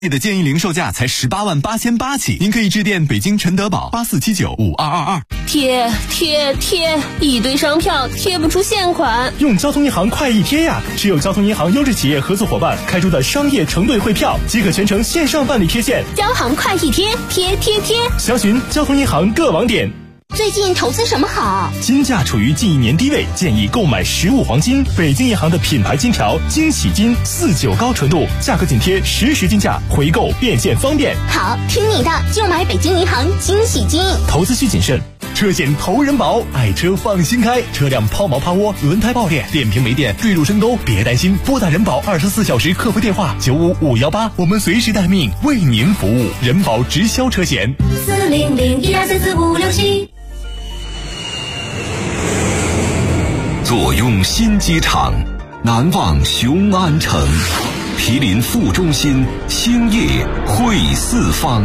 你的建议零售价才18.88000起，您可以致电北京陈德宝84795222。 贴，一堆商票贴不出现款。 用交通银行快易贴呀！只有交通银行优质企业合作伙伴开出的商业承兑汇票，即可全程线上办理贴现。 交行快易贴，贴。 详询交通银行各网点。 最近投资什么好？ 金价处于近1年低位，建议购买实物黄金。北京银行的品牌金条惊喜金49高纯度，价格紧贴实时金价，回购变现方便。 好，听你的，就买北京银行惊喜金。 投资需谨慎。车险投人保，爱车放心开。车辆抛锚趴窝、轮胎爆裂、电瓶没电、坠入深沟，别担心，拨打人保24小时客服电话95518，我们随时待命，为您服务。人保直销车险 40012444567。 坐拥新机场，难忘雄安城，毗邻副中心，兴业汇四方。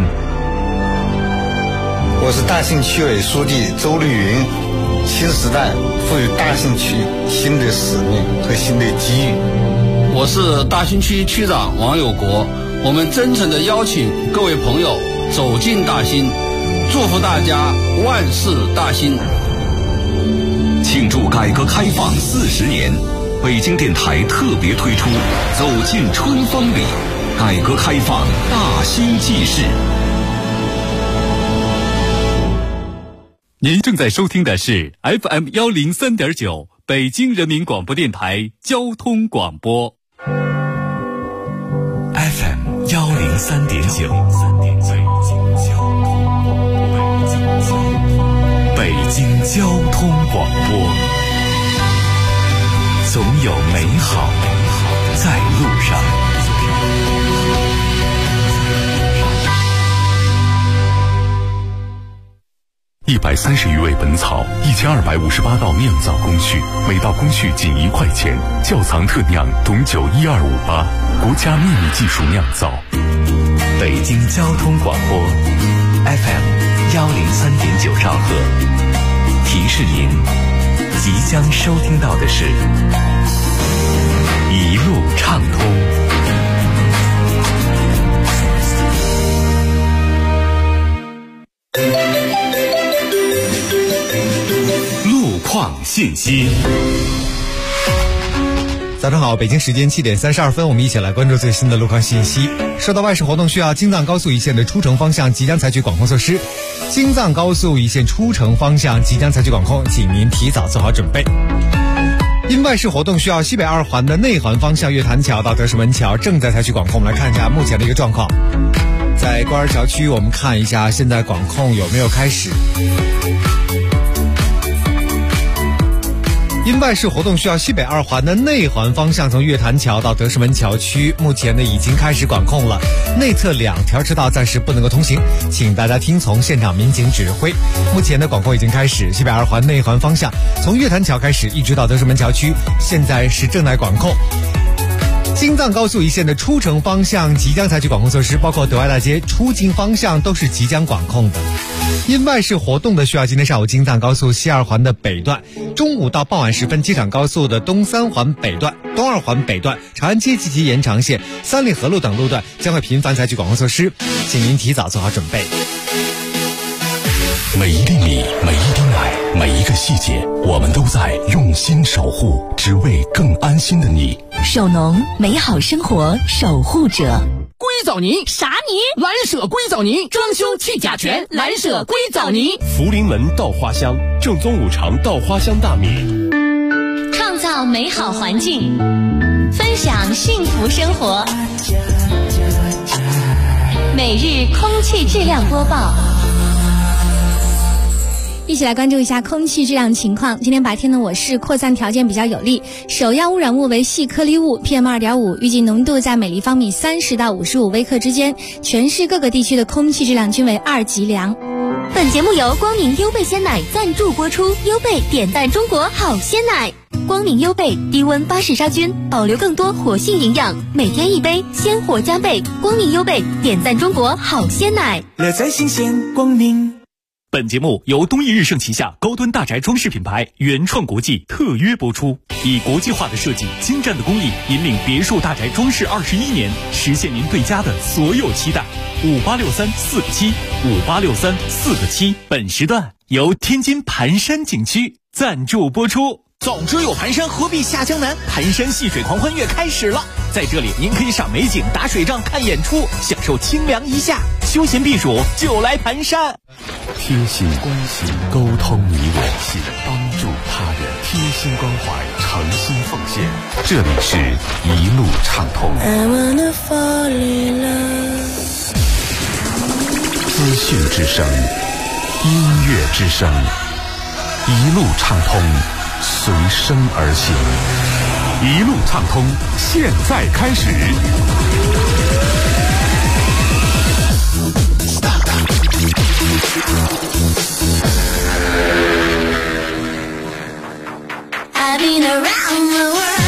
我是大兴区委书记周绿云。新时代赋予大兴区新的使命和新的机遇。 我是大兴区区长王有国。我们真诚地邀请各位朋友走进大兴，祝福大家万事大兴。 庆祝改革开放40年，北京电台特别推出走进春风里，改革开放大兴纪事。 您正在收听的是 FM 103.9北京人民广播电台交通广播。 FM 103.9北京交通广播，总有美好在路上。130余味本草，1258道酿造工序，每道工序仅1块钱。窖藏特酿董酒12588，国家秘密技术酿造。北京交通广播 FM 103.9兆赫，提示您即将收听到的是一路畅通。况信息。 早上好，北京时间7点32分，我们一起来关注最新的路况信息。受到外事活动需要，京藏高速一线的出城方向即将采取管控措施。京藏高速一线出城方向即将采取管控，请您提早做好准备。因外事活动需要，西北2环的内环方向月坛桥到德胜门桥正在采取管控。我们来看一下目前的一个状况。在官儿桥区，我们看一下现在管控有没有开始。因外事活动需要，西北2环的内环方向从月坛桥到德胜门桥区目前呢已经开始管控了，内侧2条车道暂时不能够通行，请大家听从现场民警指挥。目前的管控已经开始，西北2环内环方向从月坛桥开始一直到德胜门桥区，现在是正在管控。京藏高速一线的出城方向即将采取管控措施，包括德外大街出京方向都是即将管控的。因外事活动的需要，今天上午京藏高速西2环的北段，中午到傍晚时分机场高速的东3环北段、东2环北段、长安街及延长线、三里河路等路段将会频繁采取管控措施，请您提早做好准备。 每一粒米，每一滴奶，每一个细节，我们都在用心守护，只为更安心的你。 首农，美好生活守护者。 硅藻泥啥泥？ 蓝舍硅藻泥，装修去甲醛，蓝舍硅藻泥。 福临门稻花香，正宗5常稻花香大米。 创造美好环境，分享幸福生活。每日空气质量播报。 一起来关注一下空气质量情况。今天白天呢，我市扩散条件比较有利，首要污染物为细颗粒物 PM2.5， 预计浓度在每立方米30到55微克之间，全市各个地区的空气质量均为2级良。 本节目由光明优贝鲜奶赞助播出，优贝点赞中国好鲜奶。光明优贝低温巴氏杀菌，保留更多活性营养，每天1杯，鲜活加倍。光明优贝点赞中国好鲜奶， 乐在新鲜光明。 本节目由东益日盛旗下高端大宅装饰品牌原创国际特约播出，以国际化的设计、精湛的工艺，引领别墅大宅装饰21年，实现您对家的所有期待。586347，586347。本时段由天津盘山景区赞助播出。 总之有盘山，何必下江南？盘山戏水狂欢月开始了，在这里您可以赏美景、打水仗、看演出，享受清凉一夏，休闲避暑就来盘山。 贴心关心，沟通你我心，帮助他人，贴心关怀，诚心奉献。这里是一路畅通。资讯之声，音乐之声，一路畅通，随声而行。一路畅通，现在开始。 I've been around the world.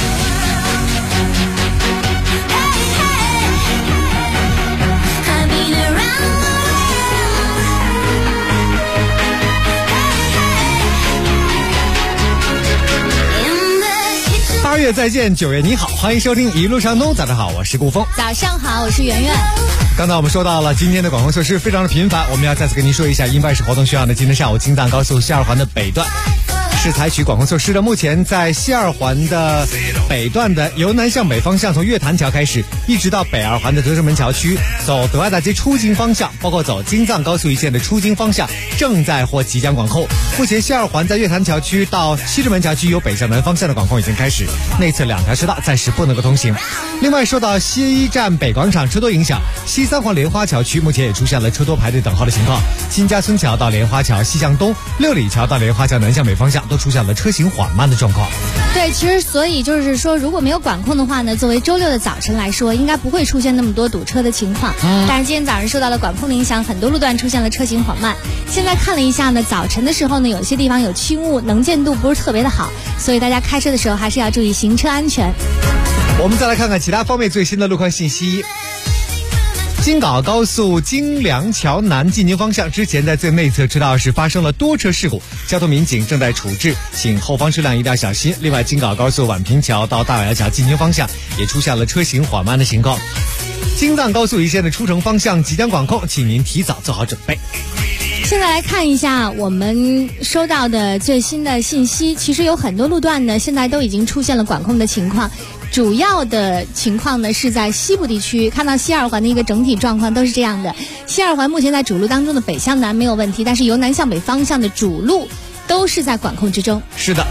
8月再见，9月你好，欢迎收听一路畅通。早上好，我是顾峰。 早上好，我是圆圆。 刚才我们说到了今天的广控措施非常的频繁，我们要再次跟您说一下，因办事活动需要呢，今天上午京藏高速西二环的北段是采取管控措施的。目前在西二环的北段的由南向北方向，从月坛桥开始，一直到北二环的德胜门桥区，走德爱大街出京方向，包括走京藏高速一线的出京方向，正在或即将管控。目前西二环在月坛桥区到西直门桥区有北向南方向的管控已经开始，内侧2条车道暂时不能够通行。另外，受到西一站北广场车多影响，西三环莲花桥区目前也出现了车多排队等候的情况。金家村桥到莲花桥西向东，六里桥到莲花桥南向北方向都出现了车行缓慢的状况。 对，其实所以就是说，如果没有管控的话呢，作为周六的早晨来说，应该不会出现那么多堵车的情况。但是今天早上受到了管控的影响，很多路段出现了车行缓慢。现在看了一下呢，早晨的时候呢，有些地方有轻雾，能见度不是特别的好，所以大家开车的时候还是要注意行车安全。 我们再来看看其他方面最新的路况信息。京港高速京梁桥南进京方向，之前在最内侧车道是发生了多车事故，交通民警正在处置，请后方车辆一定要小心。另外，京港高速宛平桥到大瓦桥进京方向也出现了车行缓慢的情况。京藏高速一线的出城方向即将管控，请您提早做好准备。 现在来看一下我们收到的最新的信息，其实有很多路段呢，现在都已经出现了管控的情况。主要的情况呢是在西部地区，看到西二环的一个整体状况都是这样的。西二环目前在主路当中的北向南没有问题，但是由南向北方向的主路都是在管控之中。 是的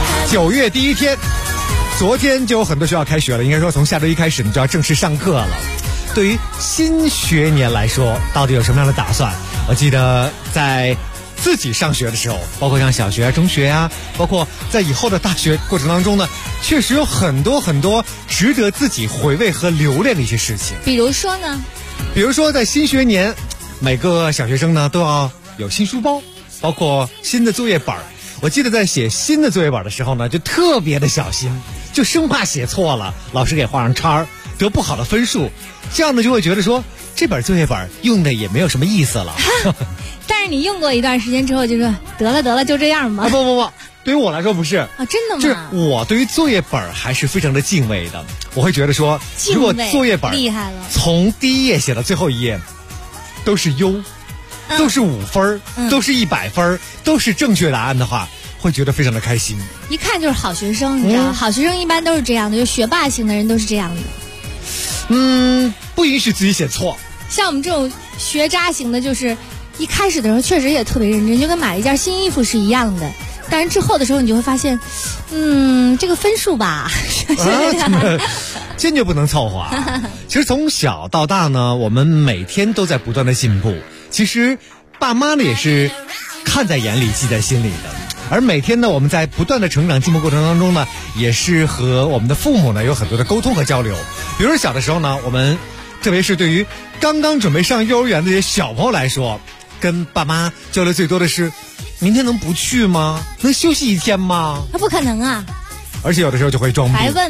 ，9月第一天，昨天就有很多学校开学了，应该说从下周一开始呢就要正式上课了。对于新学年来说，到底有什么样的打算？我记得在自己上学的时候，包括像小学啊、中学啊，包括在以后的大学过程当中呢，确实有很多很多值得自己回味和留恋的一些事情。 比如说呢？ 比如说在新学年，每个小学生呢都要有新书包，包括新的作业本。我记得在写新的作业本的时候呢，就特别的小心，就生怕写错了，老师给画上叉，得不好的分数，这样呢就会觉得说这本作业本用的也没有什么意思了。 但是你用过一段时间之后就说得了就这样吧。 不，对于我来说不是啊，真的吗？ 就是我对于作业本还是非常的敬畏的。我会觉得说，如果作业本厉害了， 从第一页写到最后一页都是优，都是5分，都是100分，都是正确答案的话，会觉得非常的开心。 一看就是好学生，你知道，好学生一般都是这样的，就学霸型的人都是这样的。 不允许自己写错。 像我们这种学渣型的，就是一开始的时候确实也特别认真，就跟买一件新衣服是一样的。但是之后的时候，你就会发现，这个分数吧， 坚决不能凑合。其实从小到大呢，我们每天都在不断的进步。其实爸妈呢也是看在眼里，记在心里的。而每天呢，我们在不断的成长进步过程当中呢，也是和我们的父母呢有很多的沟通和交流。比如说小的时候呢，我们特别是对于刚刚准备上幼儿园的这些小朋友来说，跟爸妈交流最多的是，明天能不去吗？能休息1天吗？ 不可能啊！ 而且有的时候就会装逼， 白问嘛。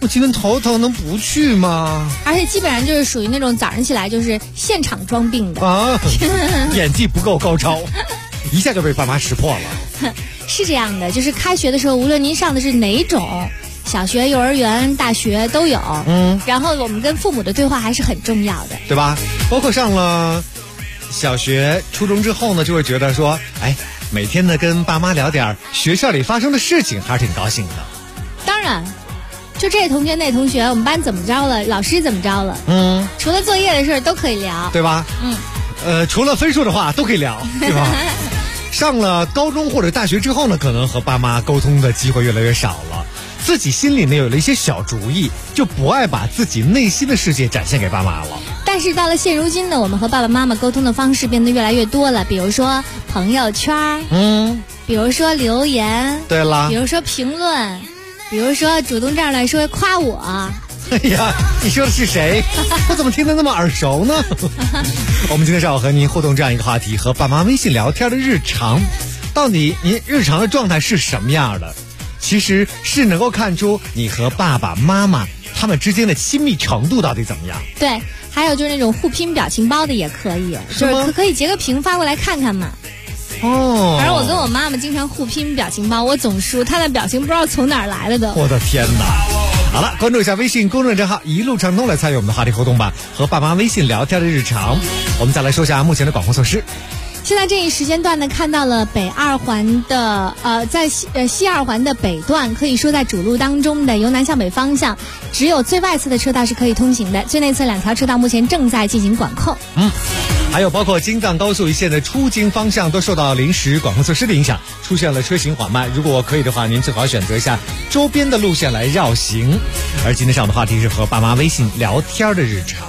我今天头疼，能不去吗？ 而且基本上就是属于那种早上起来就是现场装病的啊，演技不够高超，一下就被爸妈识破了。 是这样的，就是开学的时候，无论您上的是哪种小学、幼儿园、大学都有，然后我们跟父母的对话还是很重要的， 对吧？包括上了小学、初中之后呢，就会觉得说，哎，每天呢跟爸妈聊点学校里发生的事情，还是挺高兴的。 当然，就这同学那同学，我们班怎么着了，老师怎么着了，除了作业的事儿都可以聊， 对吧？除了分数的话都可以聊，对吧？上了高中或者大学之后呢，可能和爸妈沟通的机会越来越少了，自己心里呢有了一些小主意，就不爱把自己内心的世界展现给爸妈了。 但是到了现如今呢，我们和爸爸妈妈沟通的方式变得越来越多了，比如说朋友圈，比如说留言， 对了， 比如说评论，比如说主动这样来说夸我。 哎呀，你说的是谁？我怎么听得那么耳熟呢？我们今天上午和您互动这样一个话题，和爸妈微信聊天的日常，到底您日常的状态是什么样的？其实是能够看出你和爸爸妈妈他们之间的亲密程度到底怎么样。 对，还有就是那种互拼表情包的也可以，就是可以截个屏发过来看看嘛。反正我跟我妈妈经常互拼表情包，我总输，她的表情不知道从哪儿来的都。 我的天哪！好了，关注一下微信公众账号一路畅通来参与我们的话题互动吧，和爸妈微信聊天的日常。我们再来说一下目前的管控措施。 现在这一时间段呢，看到了北二环的在西二环的北段，可以说在主路当中的由南向北方向，只有最外侧的车道是可以通行的，最内侧2条车道目前正在进行管控。 还有包括京藏高速一线的出京方向都受到临时管控措施的影响，出现了车行缓慢。如果可以的话，您最好选择一下周边的路线来绕行。而今天上午的话题是和爸妈微信聊天的日常。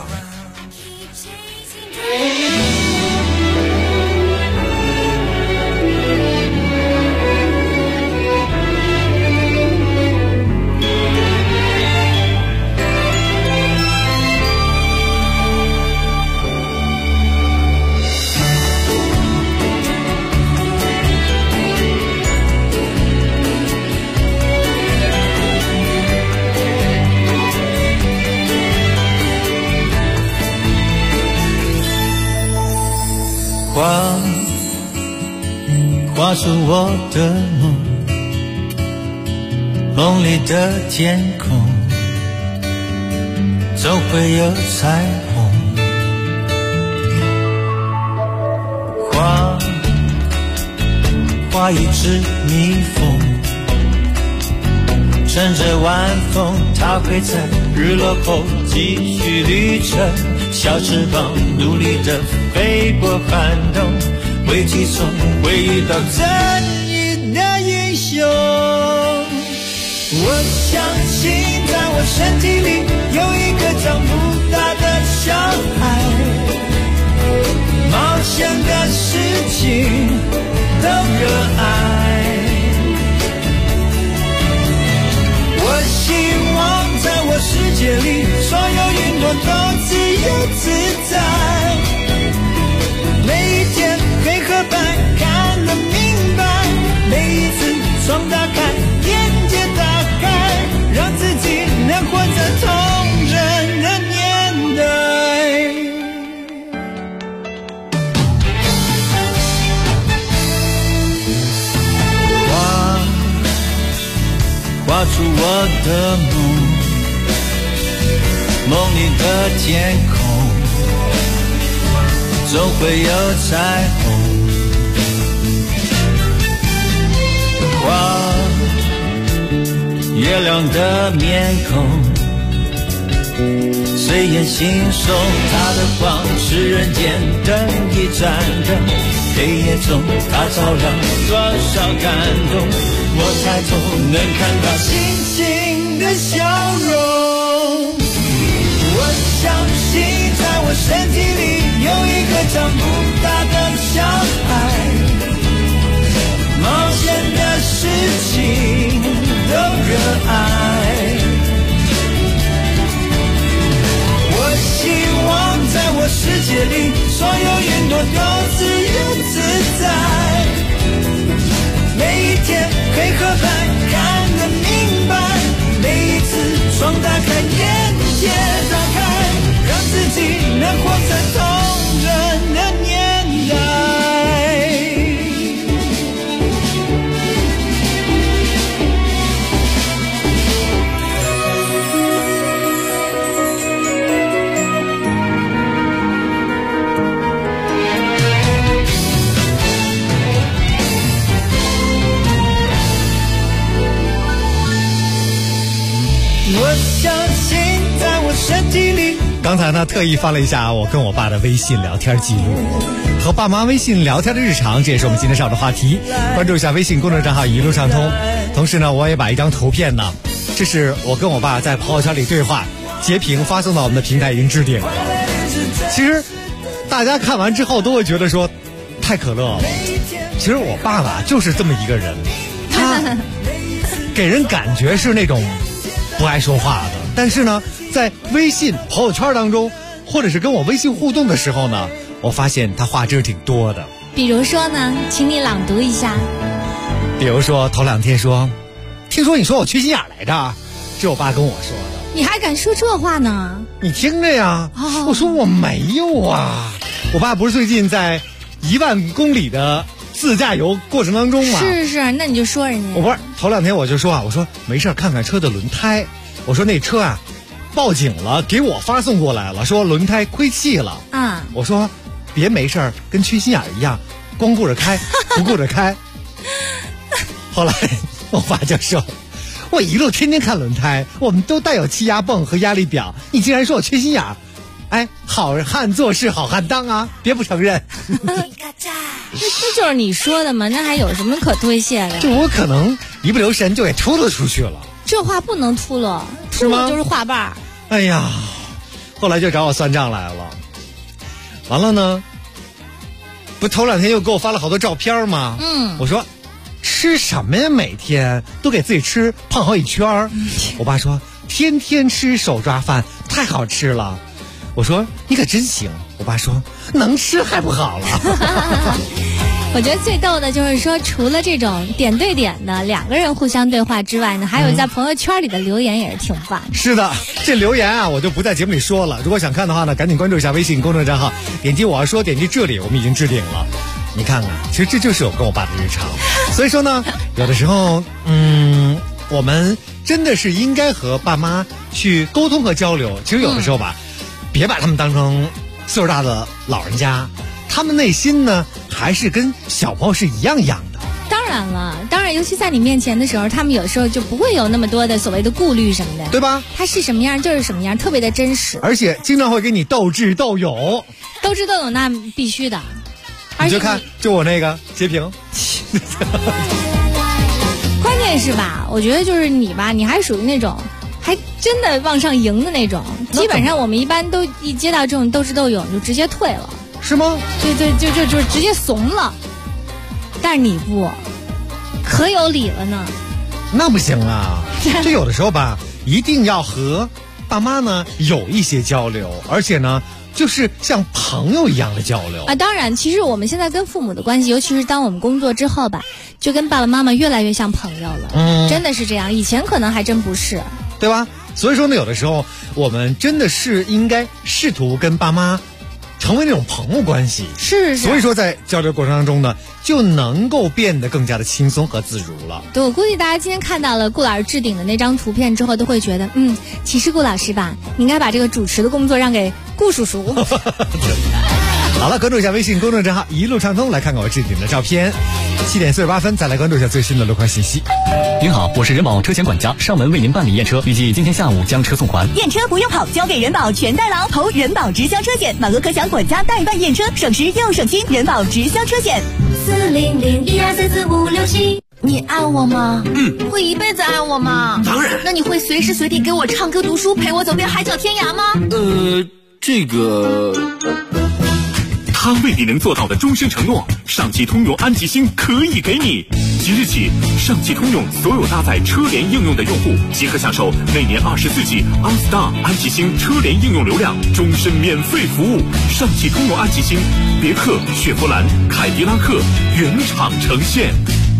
画出我的梦，梦里的天空总会有彩虹。画一只蜜蜂，乘着晚风，它会在日落后继续旅程，小翅膀努力地飞过寒冬，危机中会遇到正义的英雄。我相信在我身体里有一个长不大的小孩，冒险的事情都热爱。我希望在我世界里所有云朵都自由自在，每一天黑和白看得明白，每一次窗打开眼界打开，让自己能活在童真的年代。画出我的梦，梦里的天空总会有彩虹。月亮的面孔随眼惺忪，它的光是人间灯一盏灯，黑夜中它照亮多少感动，我抬头能看到星星的笑容。我相信在我身体里有一个长不大的小孩，冒险的事情都热爱。我希望在我世界里所有云朵都自由自在，每一天黑和白看得明白，每一次窗打在同人的年代。我相信在我身体里。 刚才呢，特意翻了一下我跟我爸的微信聊天记录，和爸妈微信聊天的日常，这也是我们今天上的话题。关注一下微信公众账号一路畅通。同时呢，我也把一张图片呢，这是我跟我爸在朋友圈里对话，截屏发送到我们的平台已经置顶了。其实大家看完之后都会觉得说太可乐了。其实我爸爸就是这么一个人，他给人感觉是那种不爱说话的，但是呢，在微信朋友圈当中，或者是跟我微信互动的时候呢，我发现他话真是挺多的。 比如说呢，请你朗读一下。 比如说头2天说，听说你说我缺心眼来着，这是我爸跟我说的。 你还敢说这话呢？ 你听着呀，我说我没有啊。我爸不是最近在1万公里的自驾游过程当中嘛？ 是，那你就说人家。 我不是头2天我就说啊，我说没事看看车的轮胎，我说那车啊报警了，给我发送过来了，说轮胎亏气了。我说别没事跟缺心眼一样，光顾着开不顾着开。后来我爸就说，我一路天天看轮胎，我们都带有气压泵和压力表，你竟然说我缺心眼，哎，好汉做事好汉当啊，别不承认。 那就是你说的嘛，那还有什么可推卸的？ 就我可能一不留神就给秃噜出去了。 这话不能秃噜，秃噜就是话瓣。 哎呀，后来就找我算账来了。完了呢，不头2天又给我发了好多照片吗？我说吃什么呀？每天都给自己吃胖好几圈。我爸说天天吃手抓饭太好吃了。我说你可真行。我爸说能吃还不好了。 我觉得最逗的就是说，除了这种点对点的2个人互相对话之外呢，还有在朋友圈里的留言也是挺棒。 是的，这留言啊我就不在节目里说了，如果想看的话呢，赶紧关注一下微信公众账号，点击我要说，点击这里，我们已经置顶了。你看看，其实这就是我跟我爸的日常。所以说呢，有的时候我们真的是应该和爸妈去沟通和交流。其实有的时候吧，别把他们当成岁数大的老人家，他们内心呢还是跟小朋友是一样的。 当然了，尤其在你面前的时候，他们有时候就不会有那么多的所谓的顾虑什么的， 对吧？ 他是什么样就是什么样，特别的真实， 而且经常会给你斗智斗勇。 斗智斗勇那必须的。 你就看，就我那个截屏。 关键是吧，我觉得就是你吧，你还属于那种还真的往上迎的那种。基本上我们一般都一接到这种斗智斗勇就直接退了。 是吗？ 对，就直接怂了。但是你不，可有理了呢。 那不行啊，这有的时候吧，一定要和爸妈呢有一些交流，而且呢就是像朋友一样的交流啊。当然，其实我们现在跟父母的关系，尤其是当我们工作之后吧，就跟爸爸妈妈越来越像朋友了。真的是这样，以前可能还真不是， 对吧？所以说呢，有的时候我们真的是应该试图跟爸妈成为那种朋友关系。 是。 所以说在交流过程当中呢，就能够变得更加的轻松和自如了。 对，我估计大家今天看到了顾老师置顶的那张图片之后，都会觉得其实顾老师吧，你应该把这个主持的工作让给顾叔叔。 好了，关注一下微信公众账号一路畅通，来看看我置顶的照片。7点48分，再来关注一下最新的路况信息。 您好，我是人保车险管家，上门为您办理验车，预计今天下午将车送还。 验车不用跑，交给人保全代劳，投人保直销车险，满额可享管家代办验车，省时又省心。人保直销车险 40012344567。 你爱我吗？会一辈子爱我吗？ 当然。 那你会随时随地给我唱歌读书，陪我走遍海角天涯吗？ 这个。 他为你能做到的终身承诺，上汽通用安吉星可以给你。即日起，上汽通用所有搭载车联应用的用户即可享受那年24季 OnStar 安吉星车联应用流量终身免费服务。上汽通用安吉星，别克、雪佛兰、凯迪拉克原厂呈现。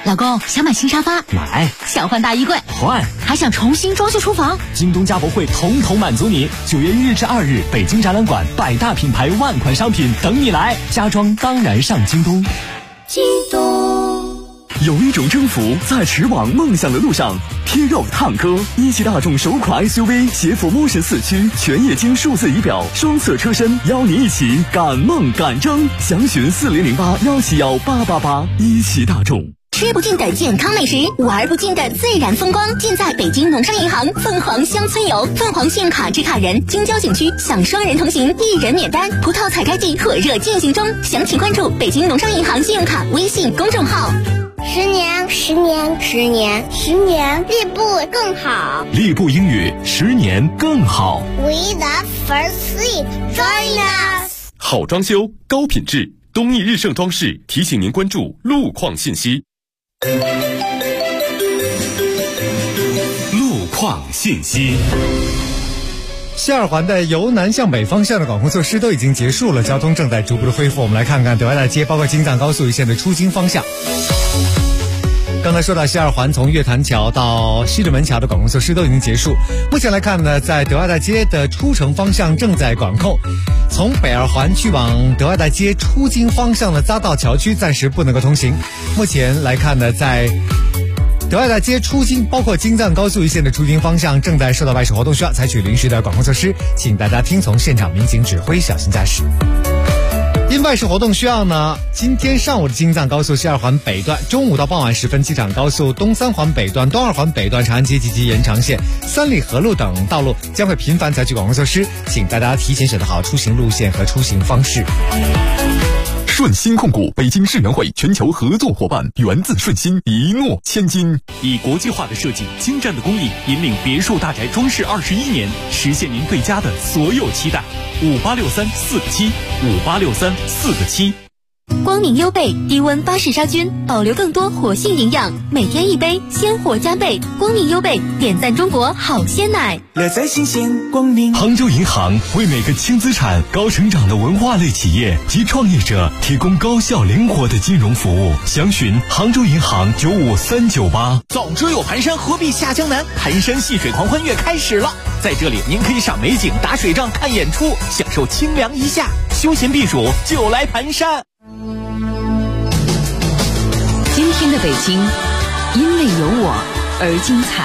老公想买新沙发， 买； 想换大衣柜， 换； 还想重新装修厨房。 京东家博会统统满足你。9月1日至2日，北京展览馆100大品牌万款商品等你来，家装当然上京东。 京东。 有一种征服在驰往梦想的路上，贴肉探歌。一汽大众首款 SUV 携辅 Motion 4驱，全液晶数字仪表，双色车身，邀你一起赶梦赶征。详询4008-171-888。一汽大众。 吃不尽的健康美食，玩不尽的自然风光，尽在北京农商银行凤凰乡村游。凤凰信用卡制卡人，京郊景区享双人同行，1人免单。葡萄采摘季火热进行中，详情关注北京农商银行信用卡微信公众号。 10年，10年，10年，10年，立步更好。 立步英语10年更好。 We the first seat, join us。 好装修，高品质，东义日盛装饰提醒您关注路况信息。 路况信息。 西二环的由南向北方向的管控措施都已经结束了，交通正在逐步的恢复。我们来看看德外大街包括京藏高速一线的出京方向。刚才说到西二环从月坛桥到西直门桥的管控措施都已经结束，目前来看呢，在德外大街的出城方向正在管控。从北二环去往德外大街出京方向的匝道桥区暂时不能够通行。目前来看呢，在德外大街出京包括京藏高速一线的出京方向正在受到外事活动需要采取临时的管控措施，请大家听从现场民警指挥，小心驾驶。因外事活动需要呢，今天上午的京藏高速西二环北段，中午到傍晚时分，机场高速东三环北段、东二环北段、长安街及延长线、三里河路等道路将会频繁采取管控措施，请大家提前选择好出行路线和出行方式。 顺鑫控股北京世园会全球合作伙伴，源自顺鑫，一诺千金。 以国际化的设计、精湛的工艺，引领别墅大宅装饰21年，实现您对家的所有期待。5863-4个7，5863-4个7。 光明优贝低温巴氏杀菌，保留更多活性营养，每天一杯，鲜活加倍。光明优贝点赞中国好鲜奶， 乐在新鲜。光明杭州银行为每个轻资产、高成长的文化类企业及创业者提供高效灵活的金融服务。详询杭州银行95398。 早知有盘山，何必下江南？盘山戏水狂欢月开始了，在这里您可以赏美景、打水仗、看演出，享受清凉一夏，休闲避暑就来盘山。 今天的北京，因为有我而精彩。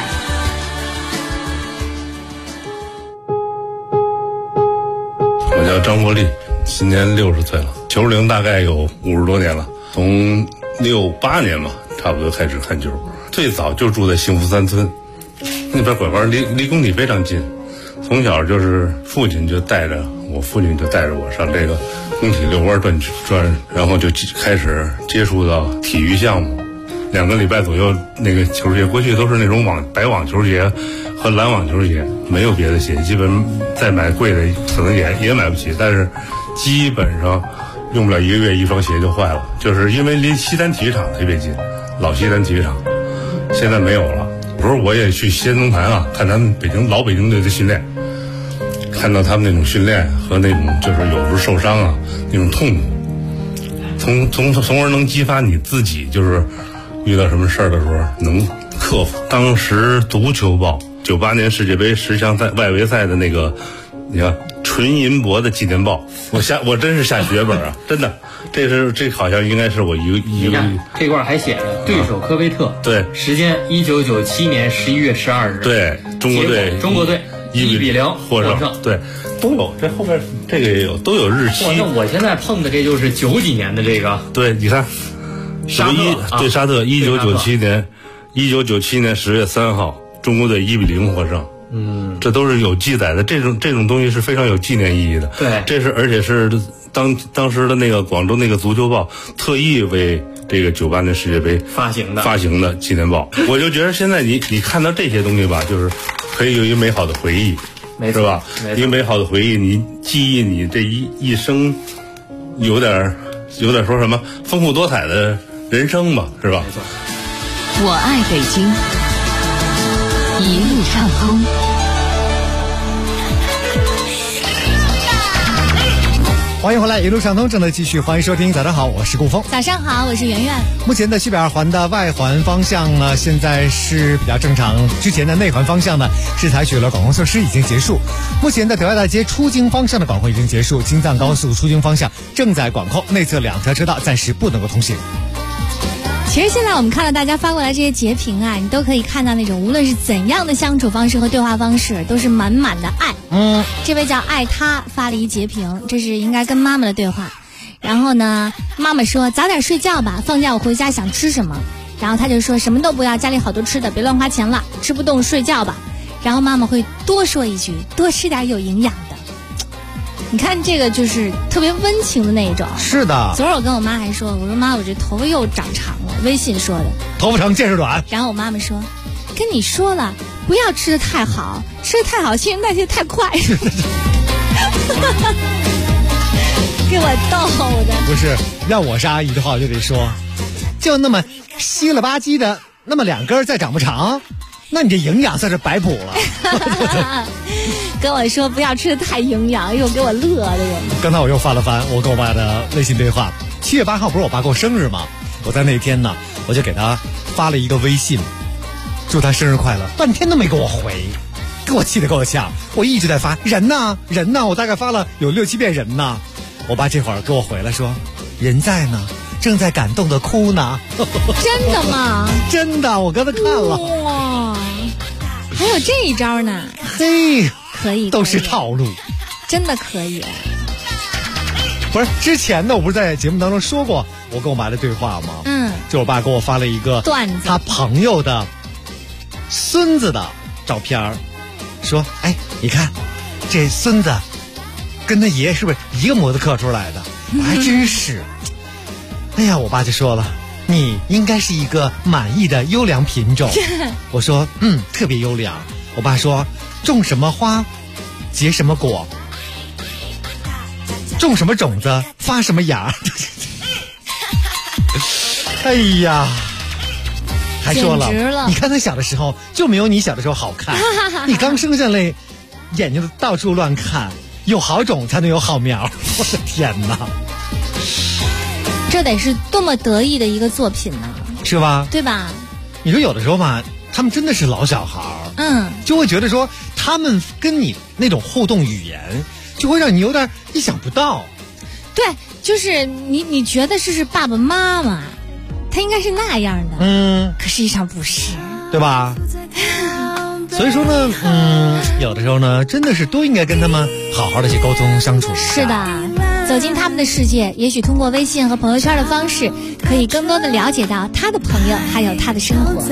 我叫张国立，今年60岁了，球龄大概有50多年了，从68年吧，差不多开始看球。最早就住在幸福三村，那边拐弯离工体非常近。从小就是父亲就带着我上这个工体遛弯转，然后就开始接触到体育项目。2个礼拜左右，那个球鞋过去都是那种白网球鞋和蓝网球鞋，没有别的鞋，基本再买贵的可能也买不起，但是基本上用不了1个月一双鞋就坏了，就是因为离西单体育场特别近，老西单体育场现在没有了。有时候我也去西安农坛啊，看他们老北京队的训练，看到他们那种训练和那种就是有时候受伤啊那种痛苦，从而能激发你自己，就是遇到什么事儿的时候能克服。当时足球报98年世界杯10强赛外围赛的那个，你看纯银箔的纪念报，我真是下血本啊，真的，这好像应该是我一个这块还写着对手科威特， 对， 时间1997年11月12日， 对，中国队1比0获胜，对，都有，这后边这个也有，都有日期。 那我现在碰的这就是90几年的这个， 对，你看，沙特1997年10月3号，中国队1比0获胜。这都是有记载的，这种东西是非常有纪念意义的。 对， 而且是当时的那个广州那个足球报特意为这个98年世界杯发行的纪念报。我就觉得现在你看到这些东西吧，就是可以有一个美好的回忆，是吧？一个美好的回忆，你记忆你这一生有点说什么丰富多彩的人生嘛，是吧？ 没错。我爱北京，一路畅通。 欢迎回来，一路上通正在继续，欢迎收听。早上好，我是顾峰。 早上好，我是圆圆。 目前的西北二环的外环方向呢，现在是比较正常。之前的内环方向呢，是采取了管控措施，已经结束。目前的德外大街出京方向的管控已经结束，京藏高速出京方向正在管控，内侧2条车道暂时不能够通行。 其实现在我们看到大家发过来这些截屏啊，你都可以看到那种无论是怎样的相处方式和对话方式，都是满满的爱。这位叫爱他发了一截屏，这是应该跟妈妈的对话。然后呢，妈妈说早点睡觉吧，放假我回家想吃什么。然后他就说什么都不要，家里好多吃的，别乱花钱了，吃不动睡觉吧。然后妈妈会多说一句，多吃点有营养的。你看这个就是特别温情的那种。 是的。 昨儿我跟我妈还说，我说妈，我这头发又长长了，微信说的。 头发长见识短。 然后我妈妈说，跟你说了，不要吃的太好，吃的太好新陈代谢太快。给我逗的。 不是，要我是阿姨的话，我就得说，就那么稀了吧唧的那么2根再长不长，那你这营养算是白补了。 跟我说不要吃的太营养，又给我乐的人。 刚才我又翻了翻我跟我爸的微信对话。7月8号不是我爸过生日吗？我在那天呢，我就给他发了一个微信，祝他生日快乐，半天都没给我回，给我气得够呛。我一直在发人呢，我大概发了有6、7遍人呢。我爸这会儿给我回来说，人在呢，正在感动的哭呢。 真的吗？ 真的，我刚才看了。 哇，还有这一招呢。 嘿， 可以， 都是套路， 真的可以。 不是之前呢，我不是在节目当中说过我跟我妈的对话吗？就我爸给我发了一个段子， 他朋友的孙子的照片，说，哎，你看这孙子跟他爷爷是不是一个模子刻出来的？还真是。哎呀，我爸就说了，你应该是一个满意的优良品种。我说，特别优良。我爸说，种什么花结什么果，种什么种子发什么芽。哎呀，还说了，你看他小的时候就没有你小的时候好看。你刚生下来眼睛到处乱看，有好种才能有好苗。我的天哪， 这得是多么得意的一个作品呢， 是吧？ 对吧？ 你说有的时候嘛，他们真的是老小孩，就会觉得说他们跟你那种互动语言，就会让你有点意想不到。 对，就是你觉得是爸爸妈妈，他应该是那样的，可实际上不是， 对吧？所以说呢，有的时候呢，真的是都应该跟他们好好的去沟通相处。 是的，走进他们的世界，也许通过微信和朋友圈的方式，可以更多的了解到他的朋友还有他的生活。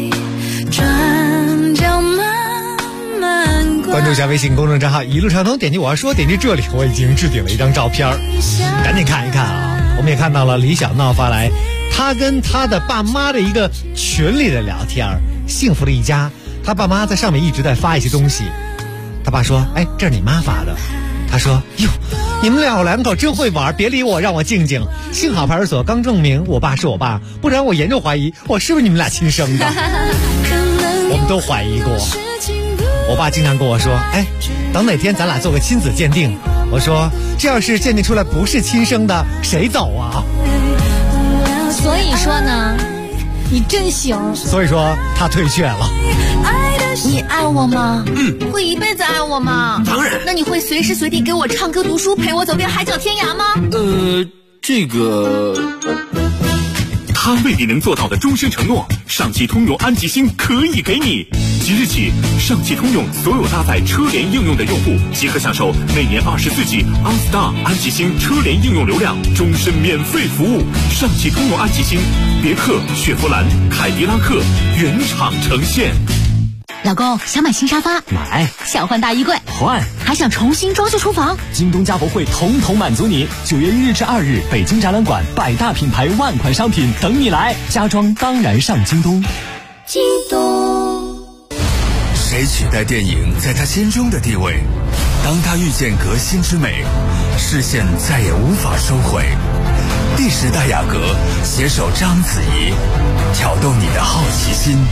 关注一下微信公众账号一路畅通，点击我要说，点击这里，我已经置顶了一张照片，赶紧看一看啊！我们也看到了李小闹发来他跟他的爸妈的一个群里的聊天，幸福的一家。他爸妈在上面一直在发一些东西，他爸说，哎，这是你妈发的。他说，哟，你们老2口真会玩，别理我，让我静静。幸好派出所刚证明我爸是我爸，不然我严重怀疑我是不是你们俩亲生的。我们都怀疑过。我爸经常跟我说，哎，等哪天咱俩做个亲子鉴定。我说，这要是鉴定出来不是亲生的，谁走啊？ 所以说呢，你真行。 所以说他退却了。 你爱我吗？会一辈子爱我吗？ 当然。 那你会随时随地给我唱歌读书，陪我走遍海角天涯吗？ 这个他未必能做到的终身承诺，上汽通用安吉星可以给你。即日起，上汽通用所有搭载车联应用的用户即可享受每年24G OnStar 安吉星车联应用流量，终身免费服务。上汽通用安吉星，别克、雪佛兰、凯迪拉克原厂呈现。 老公，想买新沙发？ 买。 想换大衣柜？ 换。 还想重新装修厨房？ 京东家博会统统满足你。9月1日至2日，北京展览馆100大品牌万款商品等你来，家装当然上京东。 京东。谁取代电影在他心中的地位？当他遇见革新之美，视线再也无法收回。第10代雅阁携手章子怡，挑动你的好奇心。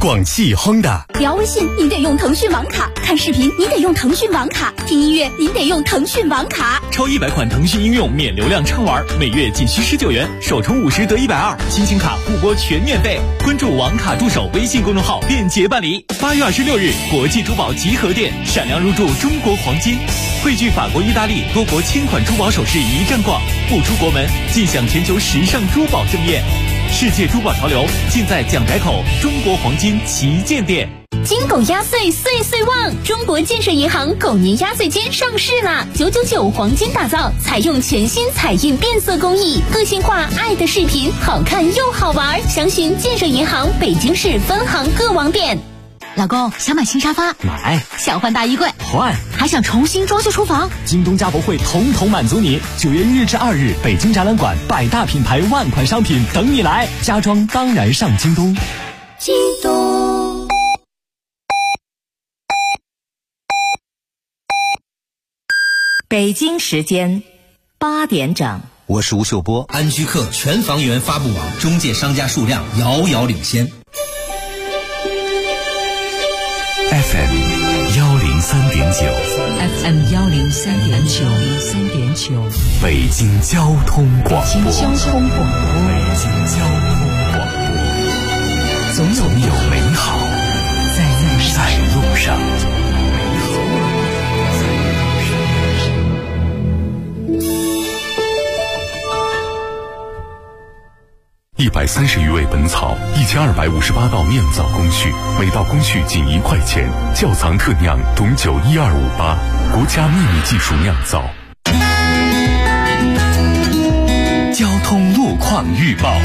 广汽 Honda。 聊微信您得用腾讯网卡，看视频您得用腾讯网卡，听音乐您得用腾讯网卡。 超100款腾讯应用免流量畅玩，每月仅需19元，首充50得120，亲情卡互拨全免费。关注网卡助手微信公众号便捷办理。8月26日，国际珠宝集合店闪亮入驻中国黄金，汇聚法国、意大利多国千款珠宝首饰一站逛，不出国门尽享全球时尚珠宝盛宴。世界珠宝潮流尽在蒋宅口中国黄金旗舰店。 金狗压岁岁岁旺！中国建设银行狗年压岁金上市啦！999黄金打造，采用全新彩印变色工艺，个性化爱的视频，好看又好玩。详询建设银行北京市分行各网点。 老公，想买新沙发？ 买。 想换大衣柜？ 换。 还想重新装修厨房？ 京东家博会统统满足你！9月1日至2日，北京展览馆100大品牌万款商品等你来，家装当然上京东。 京东。 北京时间8点整， 我是吴秀波。 安居客全房源发布网中介商家数量遥遥领先。 FM 103.9， 北京交通广播，总有美好在路上。130余味本草，1258道酿造工序，每道工序仅1块钱。窖藏特酿董酒12588，国家秘密技术酿造。交通路况预报。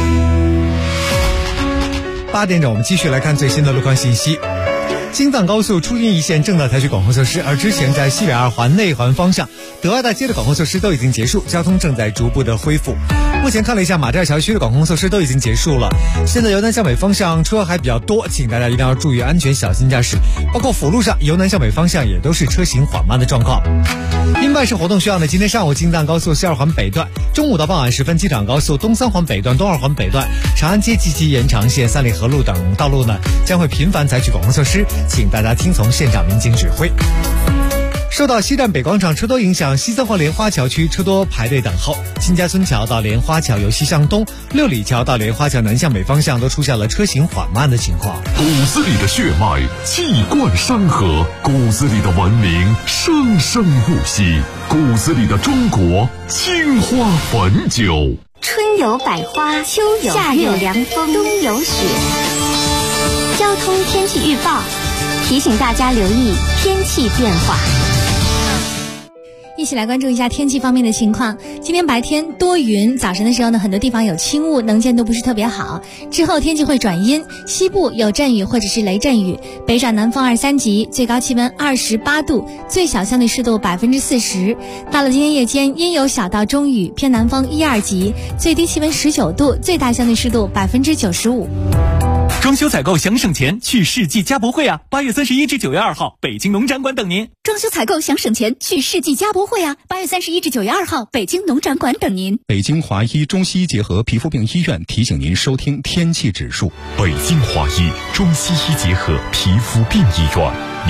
8点整，我们继续来看最新的路况信息。京藏高速出云一线正在采取管控措施，而之前在西北2环内环方向德爱大街的管控措施都已经结束，交通正在逐步的恢复。目前看了一下马甸桥区的管控措施都已经结束了，现在由南向北方向车还比较多，请大家一定要注意安全，小心驾驶。包括辅路上由南向北方向也都是车行缓慢的状况。因办事活动需要呢，今天上午京藏高速西2环北段，中午到傍晚时分机场高速东3环北段、东2环北段、长安街及延长线、三里河路等道路呢将会频繁采取管控措施，请大家听从现场民警指挥。受到西站北广场车多影响，西3环莲花桥区车多排队等候，金家村桥到莲花桥由西向东、六里桥到莲花桥南向北方向都出现了车行缓慢的情况。 骨子里的血脉气贯山河，骨子里的文明生生不息，骨子里的中国青花汾酒。 春有百花，秋有夏有凉风，冬有雪。交通天气预报提醒大家留意天气变化。 一起来关注一下天气方面的情况。今天白天多云，早晨的时候呢，很多地方有轻雾，能见度不是特别好。之后天气会转阴，西部有阵雨或者是雷阵雨，北转南风2、3级，最高气温28度，最小相对湿度40%。到了今天夜间，阴有小到中雨，偏南风1、2级，最低气温19度，最大相对湿度95%。 装修采购想省钱，去世纪家博会啊！8月31至9月2号，北京农展馆等您。 装修采购想省钱，去世纪家博会啊！8月31至9月2号，北京农展馆等您。 北京华医中西医结合皮肤病医院提醒您收听天气指数。北京华医中西医结合皮肤病医院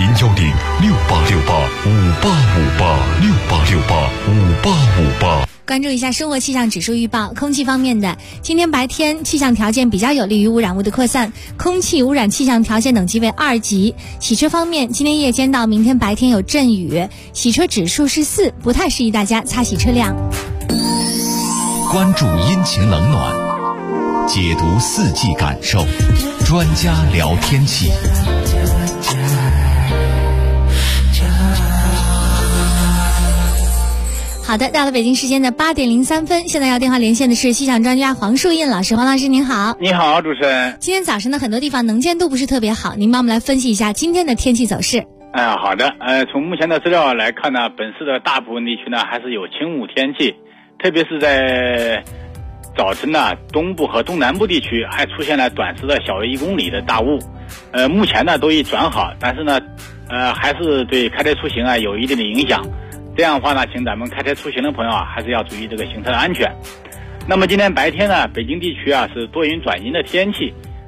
，0106868585858，68685858。 关注一下生活气象指数预报。空气方面的，今天白天气象条件比较有利于污染物的扩散，空气污染气象条件等级为2级。洗车方面，今天夜间到明天白天有阵雨，洗车指数是4，不太适宜大家擦洗车辆。 关注阴晴冷暖，解读四季感受，专家聊天气。 好的，到了北京时间的8点03分，现在要电话连线的是气象专家黄树印老师。黄老师您好。 你好，主持人。 今天早晨的很多地方能见度不是特别好，您帮我们来分析一下今天的天气走势。 好的，从目前的资料来看呢，本市的大部分地区呢还是有轻雾天气，特别是在早晨呢，东部和东南部地区还出现了短时的小于1公里的大雾，目前呢都已转好，但是呢，还是对开车出行啊有一定的影响。这样的话呢，请咱们开车出行的朋友啊，还是要注意这个行车的安全。那么今天白天呢，北京地区啊是多云转阴的天气，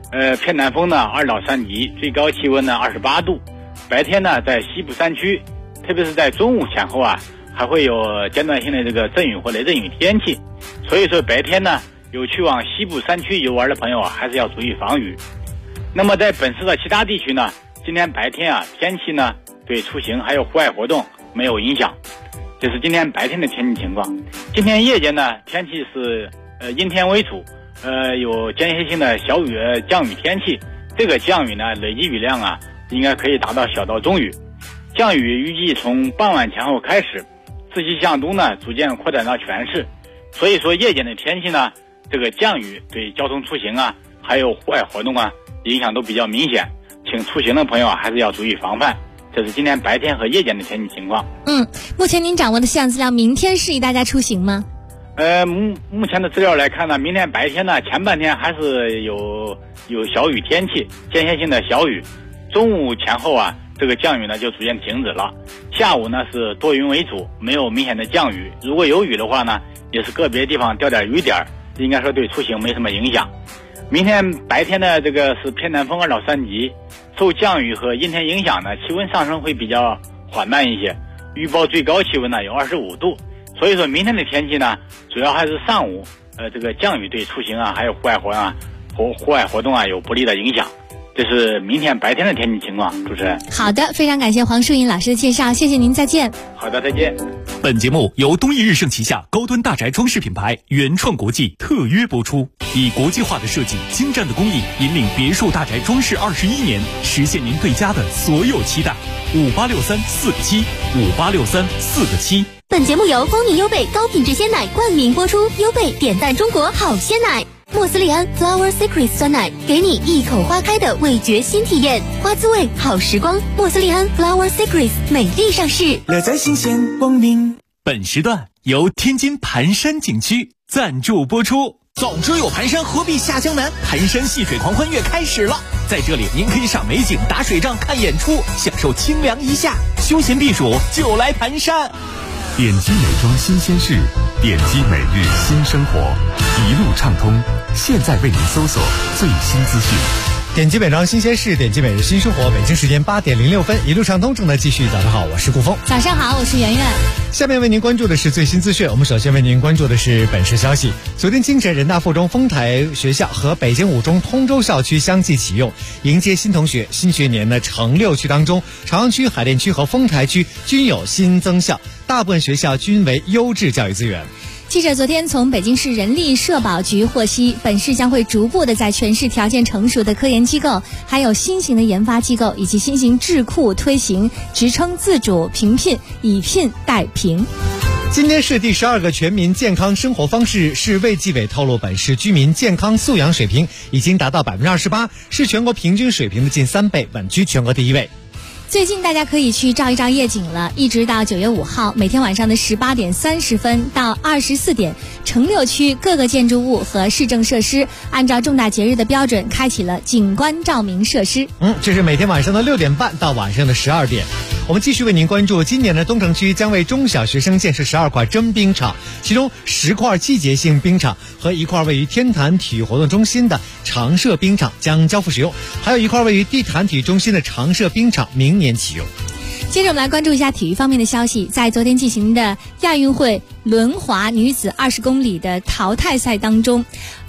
偏南风呢2到3级，最高气温呢28度。白天呢在西部山区，特别是在中午前后啊，还会有间断性的这个阵雨或雷阵雨天气。所以说白天呢，有去往西部山区游玩的朋友啊，还是要注意防雨。那么在本市的其他地区呢，今天白天啊天气呢对出行还有户外活动没有影响。这是今天白天的天气情况。今天夜间呢，天气是阴天为主，有间歇性的小雨降雨天气。这个降雨呢，累计雨量啊，应该可以达到小到中雨。降雨预计从傍晚前后开始，自西向东呢，逐渐扩展到全市。所以说夜间的天气呢，这个降雨对交通出行啊，还有户外活动啊，影响都比较明显。请出行的朋友啊，还是要注意防范。这是今天白天和夜间的天气情况。 目前您掌握的气象资料，明天适宜大家出行吗？ 目前的资料来看呢，明天白天呢，前半天还是有小雨天气，间歇性的小雨。中午前后啊，这个降雨呢就逐渐停止了。下午呢是多云为主，没有明显的降雨。如果有雨的话呢，也是个别地方掉点雨点，应该说对出行没什么影响。明天白天的这个是偏南风2到3级，受降雨和阴天影响呢，气温上升会比较缓慢一些。预报最高气温呢有25度，所以说明天的天气呢，主要还是上午这个降雨对出行啊，还有户外活动啊有不利的影响。这是明天白天的天气情况。主持人， 好的，非常感谢黄淑颖老师的介绍，谢谢您，再见。 好的，再见。 本节目由东易日盛旗下高端大宅装饰品牌原创国际特约播出，以国际化的设计、精湛的工艺，引领别墅大宅装饰21年，实现您对家的所有期待。586347，586347。 本节目由蜂蜜优贝高品质鲜奶冠名播出，优贝点赞中国好鲜奶。莫斯利安 Flower Secrets 酸奶，给你一口花开的味觉新体验，花滋味好时光。莫斯利安 Flower Secrets 美丽上市， 乐在新鲜光明。 本时段由天津盘山景区赞助播出。 早知有盘山，何必下江南？盘山戏水狂欢月开始了，在这里您可以赏美景、打水仗、看演出，享受清凉一夏，休闲避暑就来盘山。 点击美妆新鲜事，点击每日新生活，一路畅通。现在为您搜索最新资讯。 点击美妆新鲜事，点击每日新生活。北京时间8点06分，一路畅通正在继续。早上好，我是顾峰。 早上好，我是圆圆。 下面为您关注的是最新资讯。我们首先为您关注的是本市消息。昨天清晨，人大附中丰台学校和北京五中通州校区相继启用，迎接新同学。新学年的城6区当中，朝阳区、海淀区和丰台区均有新增校，大部分学校均为优质教育资源。 记者昨天从北京市人力社保局获悉，本市将会逐步的在全市条件成熟的科研机构，还有新型的研发机构以及新型智库推行职称自主评聘，以聘代评。 今天是第12个全民健康生活方式，市卫计委透露，本市居民健康素养水平已经达到28%，是全国平均水平的近3倍，稳居全国第1位。 最近大家可以去照一照夜景了，一直到9月5号，每天晚上的18点30分到24点，城6区各个建筑物和市政设施按照重大节日的标准开启了景观照明设施。 这是每天晚上的6点半到晚上的12点。我们继续为您关注，今年的东城区将为中小学生建设12块真冰场，其中10块季节性冰场和1块位于天坛体育活动中心的常设冰场将交付使用，还有1块位于地坛体育中心的常设冰场明年启用。 接着我们来关注一下体育方面的消息，在昨天进行的亚运会轮滑女子20公里的淘汰赛当中